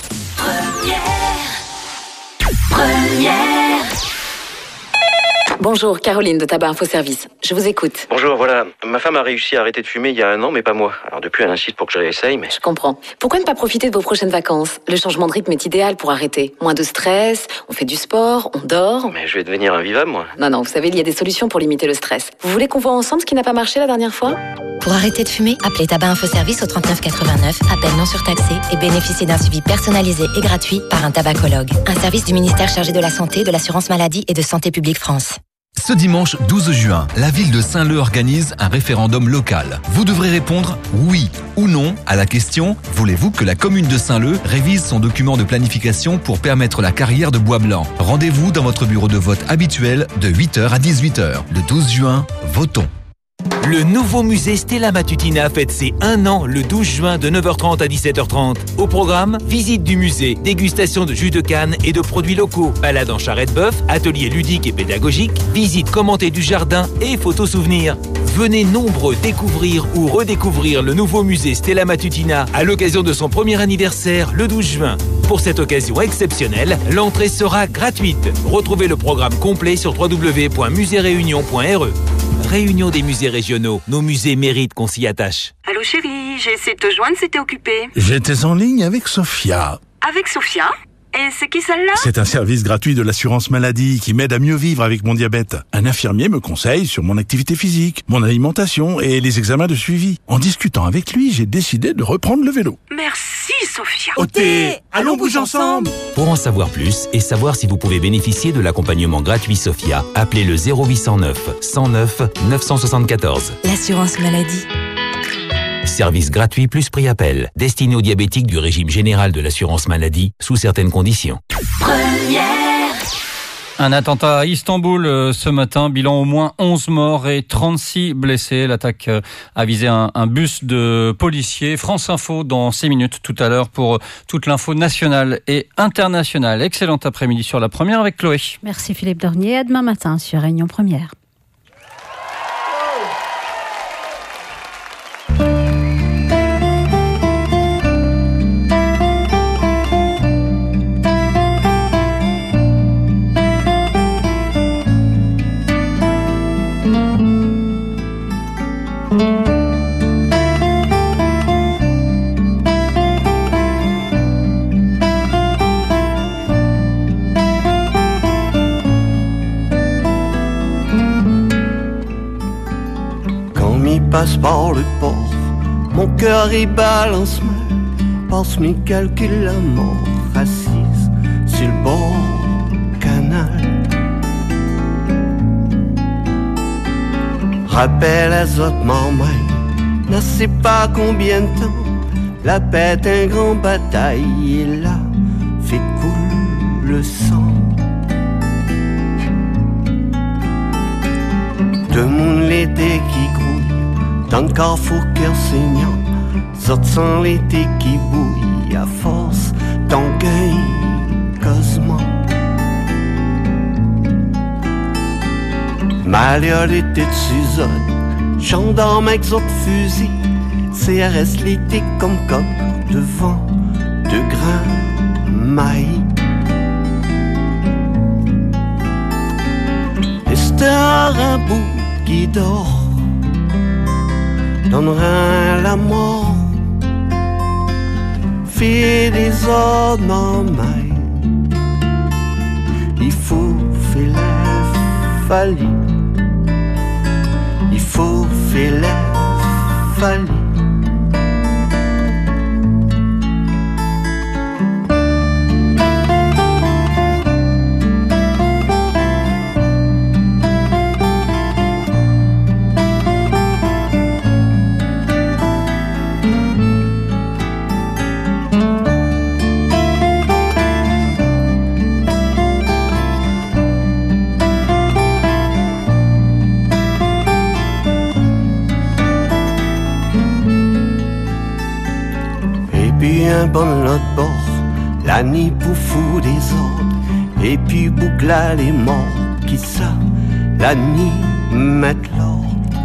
Première. Première. Bonjour, Caroline de Tabac Info Service. Je vous écoute. Bonjour, voilà. Ma femme a réussi à arrêter de fumer il y a un an, mais pas moi. Alors depuis, elle insiste pour que je réessaye, mais... Je comprends. Pourquoi ne pas profiter de vos prochaines vacances? Le changement de rythme est idéal pour arrêter. Moins de stress, on fait du sport, on dort... Mais je vais devenir invivable, moi. Non, non, vous savez, il y a des solutions pour limiter le stress. Vous voulez qu'on voit ensemble ce qui n'a pas marché la dernière fois? Pour arrêter de fumer, appelez Tabac Info Service au trente-neuf quatre-vingt-neuf, appel non surtaxé et bénéficiez d'un suivi personnalisé et gratuit par un tabacologue. Un service du ministère chargé de la Santé, de l'Assurance Maladie et de Santé Publique France. Ce dimanche douze juin, la ville de Saint-Leu organise un référendum local. Vous devrez répondre oui ou non à la question « Voulez-vous que la commune de Saint-Leu révise son document de planification pour permettre la carrière de Bois Blanc ?» Rendez-vous dans votre bureau de vote habituel de huit heures à dix-huit heures. Le douze juin, votons. Le nouveau musée Stella Matutina fête ses un an le douze juin de neuf heures trente à dix-sept heures trente. Au programme, visite du musée, dégustation de jus de canne et de produits locaux, balade en charrette-bœuf, atelier ludique et pédagogique, visite commentée du jardin et photos souvenirs. Venez nombreux découvrir ou redécouvrir le nouveau musée Stella Matutina à l'occasion de son premier anniversaire le douze juin. Pour cette occasion exceptionnelle, l'entrée sera gratuite. Retrouvez le programme complet sur w w w point musée réunion point r e. Réunion des musées régionaux. Nos musées méritent qu'on s'y attache. Allô chérie, j'ai essayé de te joindre, c'était occupé. J'étais en ligne avec Sophia. Avec Sophia? Et c'est qui celle-là? C'est un service gratuit de l'assurance maladie qui m'aide à mieux vivre avec mon diabète. Un infirmier me conseille sur mon activité physique, mon alimentation et les examens de suivi. En discutant avec lui, j'ai décidé de reprendre le vélo. Merci Sophia. Au thé, allons bouger ensemble. Pour en savoir plus et savoir si vous pouvez bénéficier de l'accompagnement gratuit Sophia, appelez le zéro huit cent neuf cent neuf neuf cent soixante-quatorze. L'assurance maladie. Service gratuit plus prix appel. Destiné aux diabétiques du régime général de l'assurance maladie, sous certaines conditions. Un attentat à Istanbul euh, ce matin, bilan au moins onze morts et trente-six blessés. L'attaque euh, a visé un, un bus de policiers. France Info dans six minutes tout à l'heure pour euh, toute l'info nationale et internationale. Excellent après-midi sur la première avec Chloé. Merci Philippe Dornier. À demain matin sur Réunion Première. Passe par le port, mon cœur y balance mal, passe mes calculs à mort, assise sur le bord canal. Rappel azotement même, ne sais pas combien de temps, la paix est un grand bataille et là fait couler le sang. De monde l'été qui grouille dans le carrefour cœur saignant, zot sans l'été qui bouille à force d'en gagne cosement. Malheur l'été dessus zot, gendarme avec zot fusil, C R S l'été comme coq devant de grains mailles. Histoire un bout qui dort donnera la mort, fait des ordres mailles. Il faut faire la folie, il faut faire la folie. Bon l'autre bord, la nuit pour fou des ordres, et puis boucle les morts, qui ça, la nuit mettent l'ordre.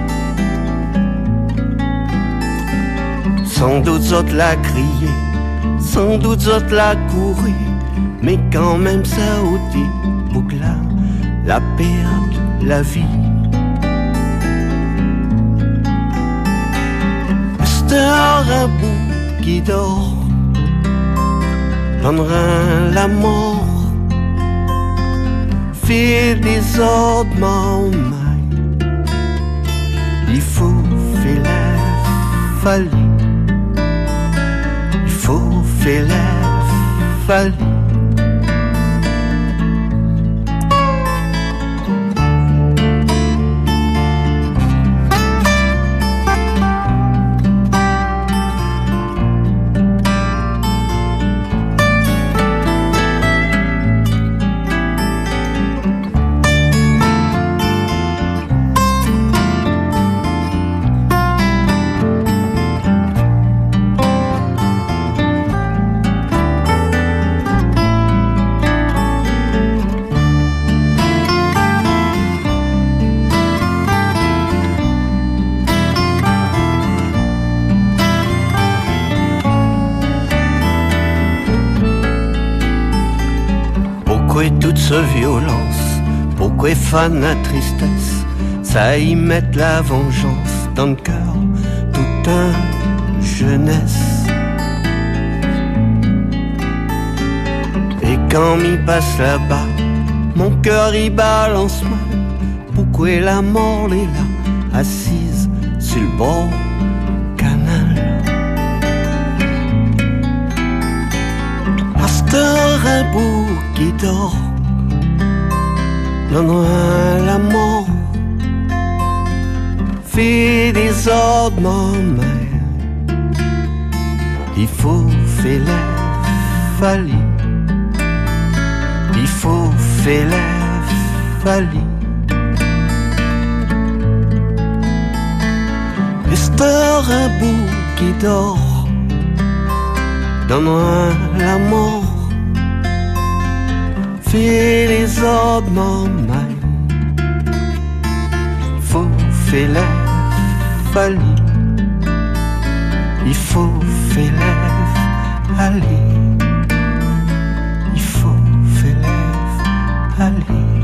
Sans doute autres la crier, sans doute autres la courir, mais quand même ça ôté, boucle la perte, la vie. C'est un bout qui dort, donnera la mort, fait des ordres mailles. Il faut faire la folie, il faut faire la folie. Pourquoi toute cette violence? Pourquoi fan la tristesse? Ça y met la vengeance dans le cœur, toute un jeunesse. Et quand m'y passe là-bas, mon cœur y balance mal. Pourquoi la mort est là, assise sur le bord canal? Astor un bout qui dort, donnera la mort, fait des ordres, ma mère. il faut faire la folie, il faut faire la folie. Esther un bout qui dort, donne-moi la mort, fais les ordres, maman. Il faut faire la folie, il faut faire la folie, il faut faire la folie.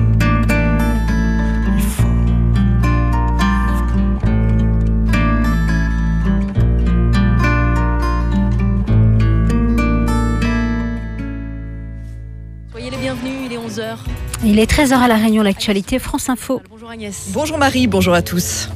Soyez les bienvenus, il est onze heures. Il est treize heures à La Réunion, l'actualité France Info. Bonjour Agnès. Bonjour Marie, bonjour à tous.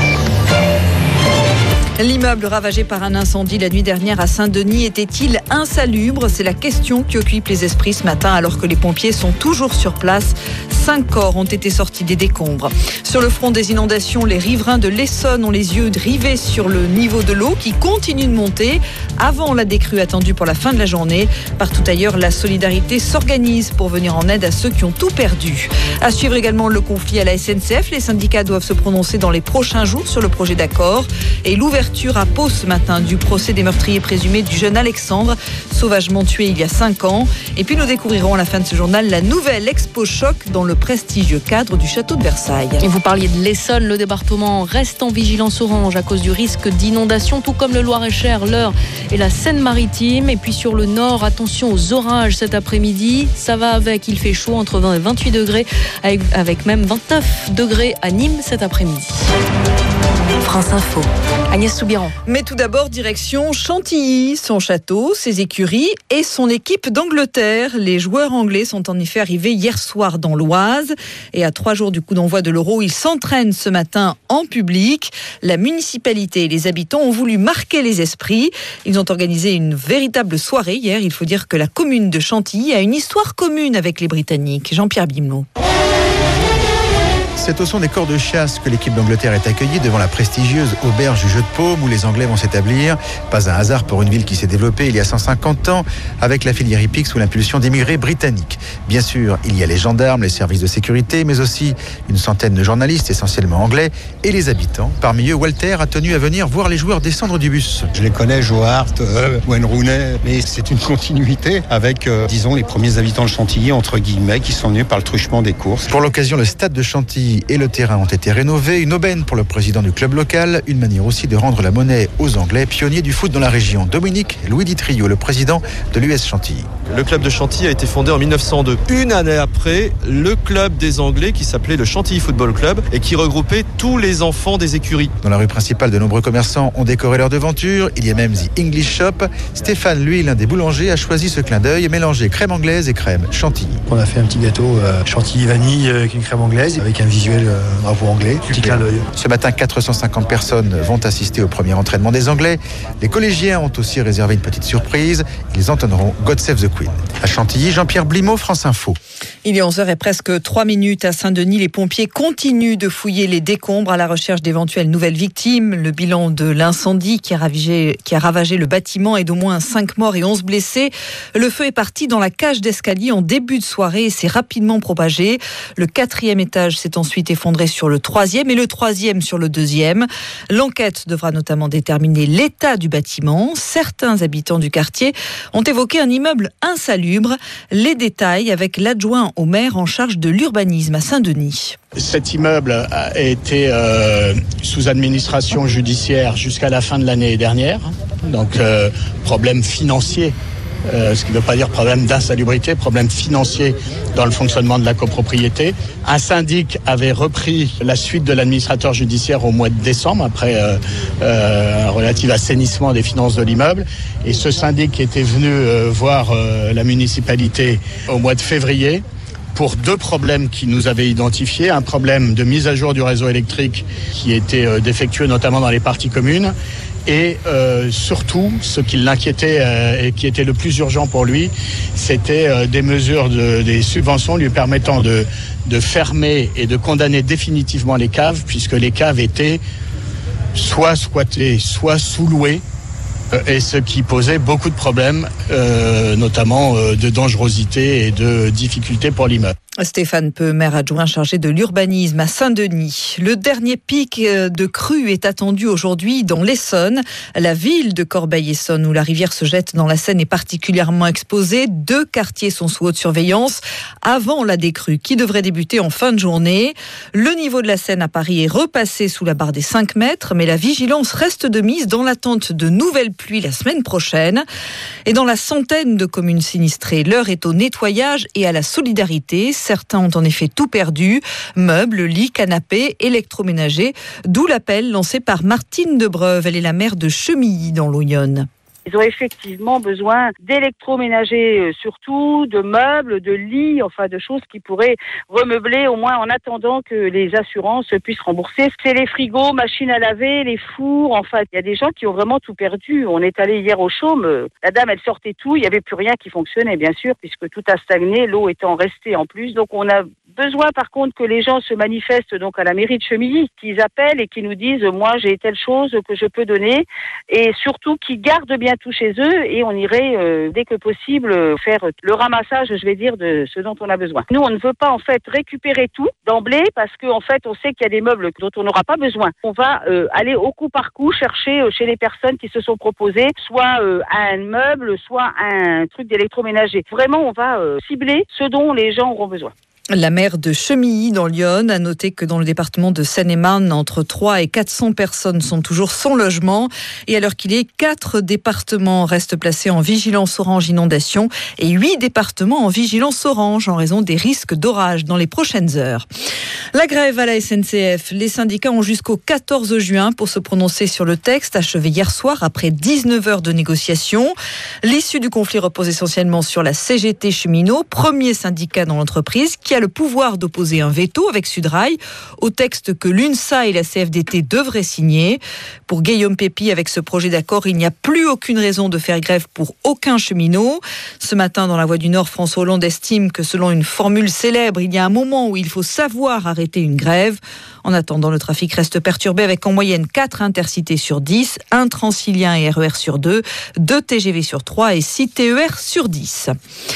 L'immeuble ravagé par un incendie la nuit dernière à Saint-Denis était-il insalubre ? C'est la question qui occupe les esprits ce matin alors que les pompiers sont toujours sur place. Cinq corps ont été sortis des décombres. Sur le front des inondations, les riverains de l'Essonne ont les yeux rivés sur le niveau de l'eau qui continue de monter avant la décrue attendue pour la fin de la journée. Partout ailleurs, la solidarité s'organise pour venir en aide à ceux qui ont tout perdu. À suivre également le conflit à la S N C F. Les syndicats doivent se prononcer dans les prochains jours sur le projet d'accord et l'ouverture à Pau ce matin du procès des meurtriers présumés du jeune Alexandre, sauvagement tué il y a cinq ans. Et puis nous découvrirons à la fin de ce journal la nouvelle Expo Choc dans le prestigieux cadre du château de Versailles. Et vous parliez de l'Essonne, le département reste en vigilance orange à cause du risque d'inondation, tout comme le Loir-et-Cher, l'Eure et la Seine-Maritime. Et puis sur le nord, attention aux orages cet après-midi. Ça va avec, il fait chaud entre vingt et vingt-huit degrés, avec, avec même vingt-neuf degrés à Nîmes cet après-midi. France Info, Agnès Soubiran. Mais tout d'abord, direction Chantilly, son château, ses écuries et son équipe d'Angleterre. Les joueurs anglais sont en effet arrivés hier soir dans l'Oise. Et à trois jours du coup d'envoi de l'Euro, ils s'entraînent ce matin en public. La municipalité et les habitants ont voulu marquer les esprits. Ils ont organisé une véritable soirée hier. Il faut dire que la commune de Chantilly a une histoire commune avec les Britanniques. Jean-Pierre Bimelot. C'est au son des corps de chasse que l'équipe d'Angleterre est accueillie devant la prestigieuse auberge du Jeu de Paume où les Anglais vont s'établir. Pas un hasard pour une ville qui s'est développée il y a cent cinquante ans avec la filière hippique sous l'impulsion d'immigrés britanniques. Bien sûr, il y a les gendarmes, les services de sécurité, mais aussi une centaine de journalistes essentiellement anglais et les habitants. Parmi eux, Walter a tenu à venir voir les joueurs descendre du bus. Je les connais, Joe Hart, euh, Wayne Rooney, mais c'est une continuité avec, euh, disons, les premiers habitants de Chantilly, entre guillemets, qui sont venus par le truchement des courses. Pour l'occasion, le stade de Chantilly et le terrain ont été rénovés. Une aubaine pour le président du club local. Une manière aussi de rendre la monnaie aux Anglais, pionniers du foot dans la région. Dominique Louis Ditrio, le président de l'U S Chantilly. Le club de Chantilly a été fondé en mille neuf cent deux. Une année après, le club des Anglais qui s'appelait le Chantilly Football Club et qui regroupait tous les enfants des écuries. Dans la rue principale, de nombreux commerçants ont décoré leur devanture. Il y a même The English Shop. Stéphane, lui, l'un des boulangers, a choisi ce clin d'œil, mélanger crème anglaise et crème Chantilly. On a fait un petit gâteau euh, Chantilly vanille avec une crème anglaise, avec un visuel euh, drapeau anglais. Petit clin d'œil. Ce matin, quatre cent cinquante personnes vont assister au premier entraînement des Anglais. Les collégiens ont aussi réservé une petite surprise. Ils entonneront God Save the Queen. À Chantilly, Jean-Pierre Blimaud, France Info. Il est onze heures et presque trois minutes à Saint-Denis. Les pompiers continuent de fouiller les décombres à la recherche d'éventuelles nouvelles victimes. Le bilan de l'incendie qui a ravagé, qui a ravagé le bâtiment est d'au moins cinq morts et onze blessés. Le feu est parti dans la cage d'escalier en début de soirée et s'est rapidement propagé. Le quatrième étage s'est ensuite effondré sur le troisième et le troisième sur le deuxième. L'enquête devra notamment déterminer l'état du bâtiment. Certains habitants du quartier ont évoqué un immeuble insalubre. Les détails avec l'adjoint au maire en charge de l'urbanisme à Saint-Denis. Cet immeuble a été euh, sous administration judiciaire jusqu'à la fin de l'année dernière. Donc, euh, problème financier. Euh, ce qui ne veut pas dire problème d'insalubrité, problème financier dans le fonctionnement de la copropriété. Un syndic avait repris la suite de l'administrateur judiciaire au mois de décembre, après euh, euh, un relatif assainissement des finances de l'immeuble. Et ce syndic était venu euh, voir euh, la municipalité au mois de février pour deux problèmes qui nous avaient identifiés. Un problème de mise à jour du réseau électrique qui était euh, défectueux, notamment dans les parties communes. Et euh, surtout, ce qui l'inquiétait euh, et qui était le plus urgent pour lui, c'était euh, des mesures, de, des subventions lui permettant de, de fermer et de condamner définitivement les caves, puisque les caves étaient soit squattées, soit sous-louées et ce qui posait beaucoup de problèmes, euh, notamment euh, de dangerosité et de difficultés pour l'immeuble. Stéphane Peu, maire adjoint chargé de l'urbanisme à Saint-Denis. Le dernier pic de crue est attendu aujourd'hui dans l'Essonne. La ville de Corbeil-Essonnes, où la rivière se jette dans la Seine, est particulièrement exposée. Deux quartiers sont sous haute surveillance avant la décrue qui devrait débuter en fin de journée. Le niveau de la Seine à Paris est repassé sous la barre des cinq mètres, mais la vigilance reste de mise dans l'attente de nouvelles pluies la semaine prochaine. Et dans la centaine de communes sinistrées, l'heure est au nettoyage et à la solidarité. Certains ont en effet tout perdu, meubles, lits, canapés, électroménagers, d'où l'appel lancé par Martine Debreuve. Elle est la maire de Chemilly dans l'Oyonne. Ils ont effectivement besoin d'électroménagers, surtout de meubles, de lits, enfin de choses qui pourraient remeubler au moins en attendant que les assurances puissent rembourser. C'est les frigos, machines à laver, les fours, enfin il y a des gens qui ont vraiment tout perdu. On est allé hier au Chaume, la dame elle sortait tout, il n'y avait plus rien qui fonctionnait bien sûr puisque tout a stagné, l'eau étant restée en plus. Donc on a besoin par contre que les gens se manifestent donc à la mairie de Chemilly, qu'ils appellent et qui nous disent moi j'ai telle chose que je peux donner et surtout qu'ils gardent bien tout chez eux et on irait euh, dès que possible faire le ramassage, je vais dire, de ce dont on a besoin. Nous on ne veut pas en fait récupérer tout d'emblée parce qu'en fait on sait qu'il y a des meubles dont on n'aura pas besoin. On va euh, aller au coup par coup chercher euh, chez les personnes qui se sont proposées soit euh, un meuble, soit un truc d'électroménager. Vraiment on va euh, cibler ce dont les gens auront besoin. La maire de Chemilly dans l'Yonne a noté que dans le département de Seine-et-Marne, entre trois et quatre cents personnes sont toujours sans logement. Et alors qu'il est, quatre départements restent placés en vigilance orange inondation et huit départements en vigilance orange en raison des risques d'orage dans les prochaines heures. La grève à la S N C F. Les syndicats ont jusqu'au quatorze juin pour se prononcer sur le texte achevé hier soir après dix-neuf heures de négociations. L'issue du conflit repose essentiellement sur la C G T Cheminot, premier syndicat dans l'entreprise, qui a le pouvoir d'opposer un veto avec Sudrail au texte que l'UNSA et la C F D T devraient signer. Pour Guillaume Pépi, avec ce projet d'accord, il n'y a plus aucune raison de faire grève pour aucun cheminot. Ce matin, dans la Voix du Nord, François Hollande estime que selon une formule célèbre, il y a un moment où il faut savoir arrêter une grève. En attendant, le trafic reste perturbé avec en moyenne quatre intercités sur dix, un Transilien et R E R sur deux, deux T G V sur trois et six T E R sur dix.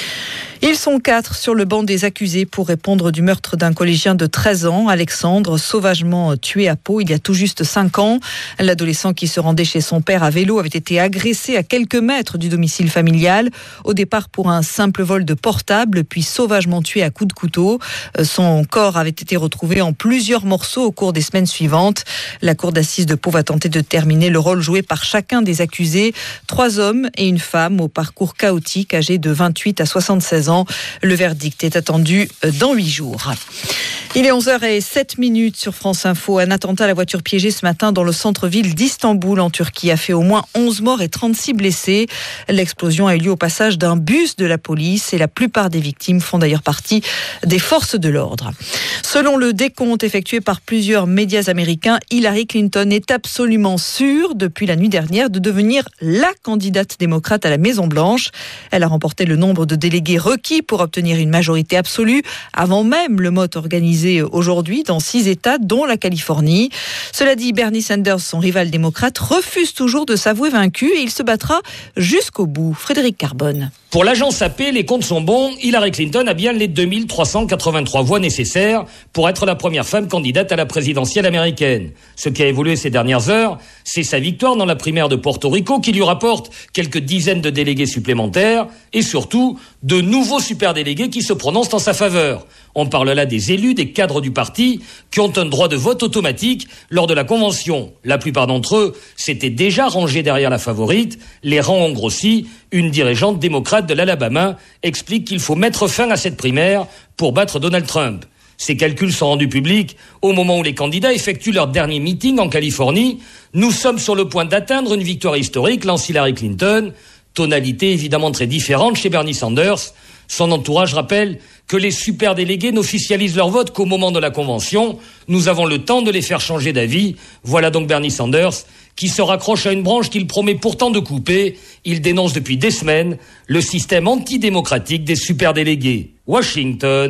Ils sont quatre sur le banc des accusés pour répondre du meurtre d'un collégien de treize ans, Alexandre, sauvagement tué à Pau il y a tout juste cinq ans. L'adolescent qui se rendait chez son père à vélo avait été agressé à quelques mètres du domicile familial. Au départ pour un simple vol de portable, puis sauvagement tué à coups de couteau. Son corps avait été retrouvé en plusieurs morceaux au cours des semaines suivantes. La cour d'assises de Pau va tenter de terminer le rôle joué par chacun des accusés. Trois hommes et une femme au parcours chaotique, âgés de vingt-huit à soixante-seize ans. Le verdict est attendu dans huit jours. Il est onze heures zéro sept minutes sur France Info. Un attentat à la voiture piégée ce matin dans le centre-ville d'Istanbul en Turquie a fait au moins onze morts et trente-six blessés. L'explosion a eu lieu au passage d'un bus de la police et la plupart des victimes font d'ailleurs partie des forces de l'ordre. Selon le décompte effectué par plusieurs médias américains, Hillary Clinton est absolument sûre depuis la nuit dernière de devenir la candidate démocrate à la Maison-Blanche. Elle a remporté le nombre de délégués requis pour obtenir une majorité absolue avant même le vote organisé aujourd'hui dans six États, dont la Californie. Cela dit, Bernie Sanders, son rival démocrate, refuse toujours de s'avouer vaincu et il se battra jusqu'au bout. Frédéric Carbone. Pour l'agence A P, les comptes sont bons. Hillary Clinton a bien les deux mille trois cent quatre-vingt-trois voix nécessaires pour être la première femme candidate à la présidentielle américaine. Ce qui a évolué ces dernières heures, c'est sa victoire dans la primaire de Porto Rico qui lui rapporte quelques dizaines de délégués supplémentaires et surtout de nouveaux superdélégués qui se prononcent en sa faveur. On parle là des élus, des cadres du parti qui ont un droit de vote automatique lors de la convention. La plupart d'entre eux s'étaient déjà rangés derrière la favorite. Les rangs ont grossi. Une dirigeante démocrate de l'Alabama explique qu'il faut mettre fin à cette primaire pour battre Donald Trump. Ces calculs sont rendus publics au moment où les candidats effectuent leur dernier meeting en Californie. Nous sommes sur le point d'atteindre une victoire historique, lance Hillary Clinton. Tonalité évidemment très différente chez Bernie Sanders. Son entourage rappelle que les superdélégués n'officialisent leur vote qu'au moment de la convention. Nous avons le temps de les faire changer d'avis. Voilà donc Bernie Sanders qui se raccroche à une branche qu'il promet pourtant de couper. Il dénonce depuis des semaines le système antidémocratique des superdélégués. Washington,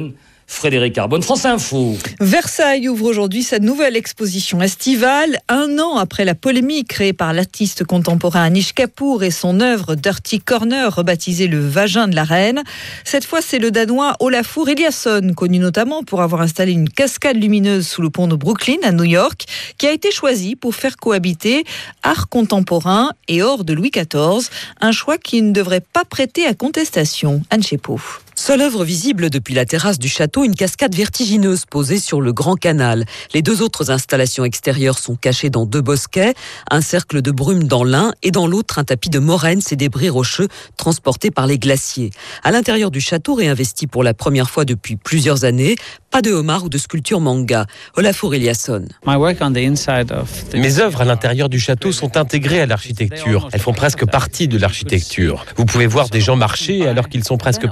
Frédéric Arbonne, France Info. Versailles ouvre aujourd'hui sa nouvelle exposition estivale, un an après la polémique créée par l'artiste contemporain Anish Kapoor et son œuvre Dirty Corner, rebaptisée le vagin de la reine. Cette fois, c'est le Danois Olafur Eliasson, connu notamment pour avoir installé une cascade lumineuse sous le pont de Brooklyn à New York, qui a été choisi pour faire cohabiter art contemporain et or de Louis quatorze, un choix qui ne devrait pas prêter à contestation. Anne Chepot. Seule œuvre visible depuis la terrasse du château, une cascade vertigineuse posée sur le Grand Canal. Les deux autres installations extérieures sont cachées dans deux bosquets, un cercle de brume dans l'un et dans l'autre un tapis de moraine, ces débris rocheux transportés par les glaciers. À l'intérieur du château, réinvesti pour la première fois depuis plusieurs années, pas de homard ou de sculpture manga. Olafur Eliasson. Mes œuvres à l'intérieur du château sont intégrées à l'architecture. Elles font presque partie de l'architecture. Vous pouvez voir des gens marcher alors qu'ils sont presque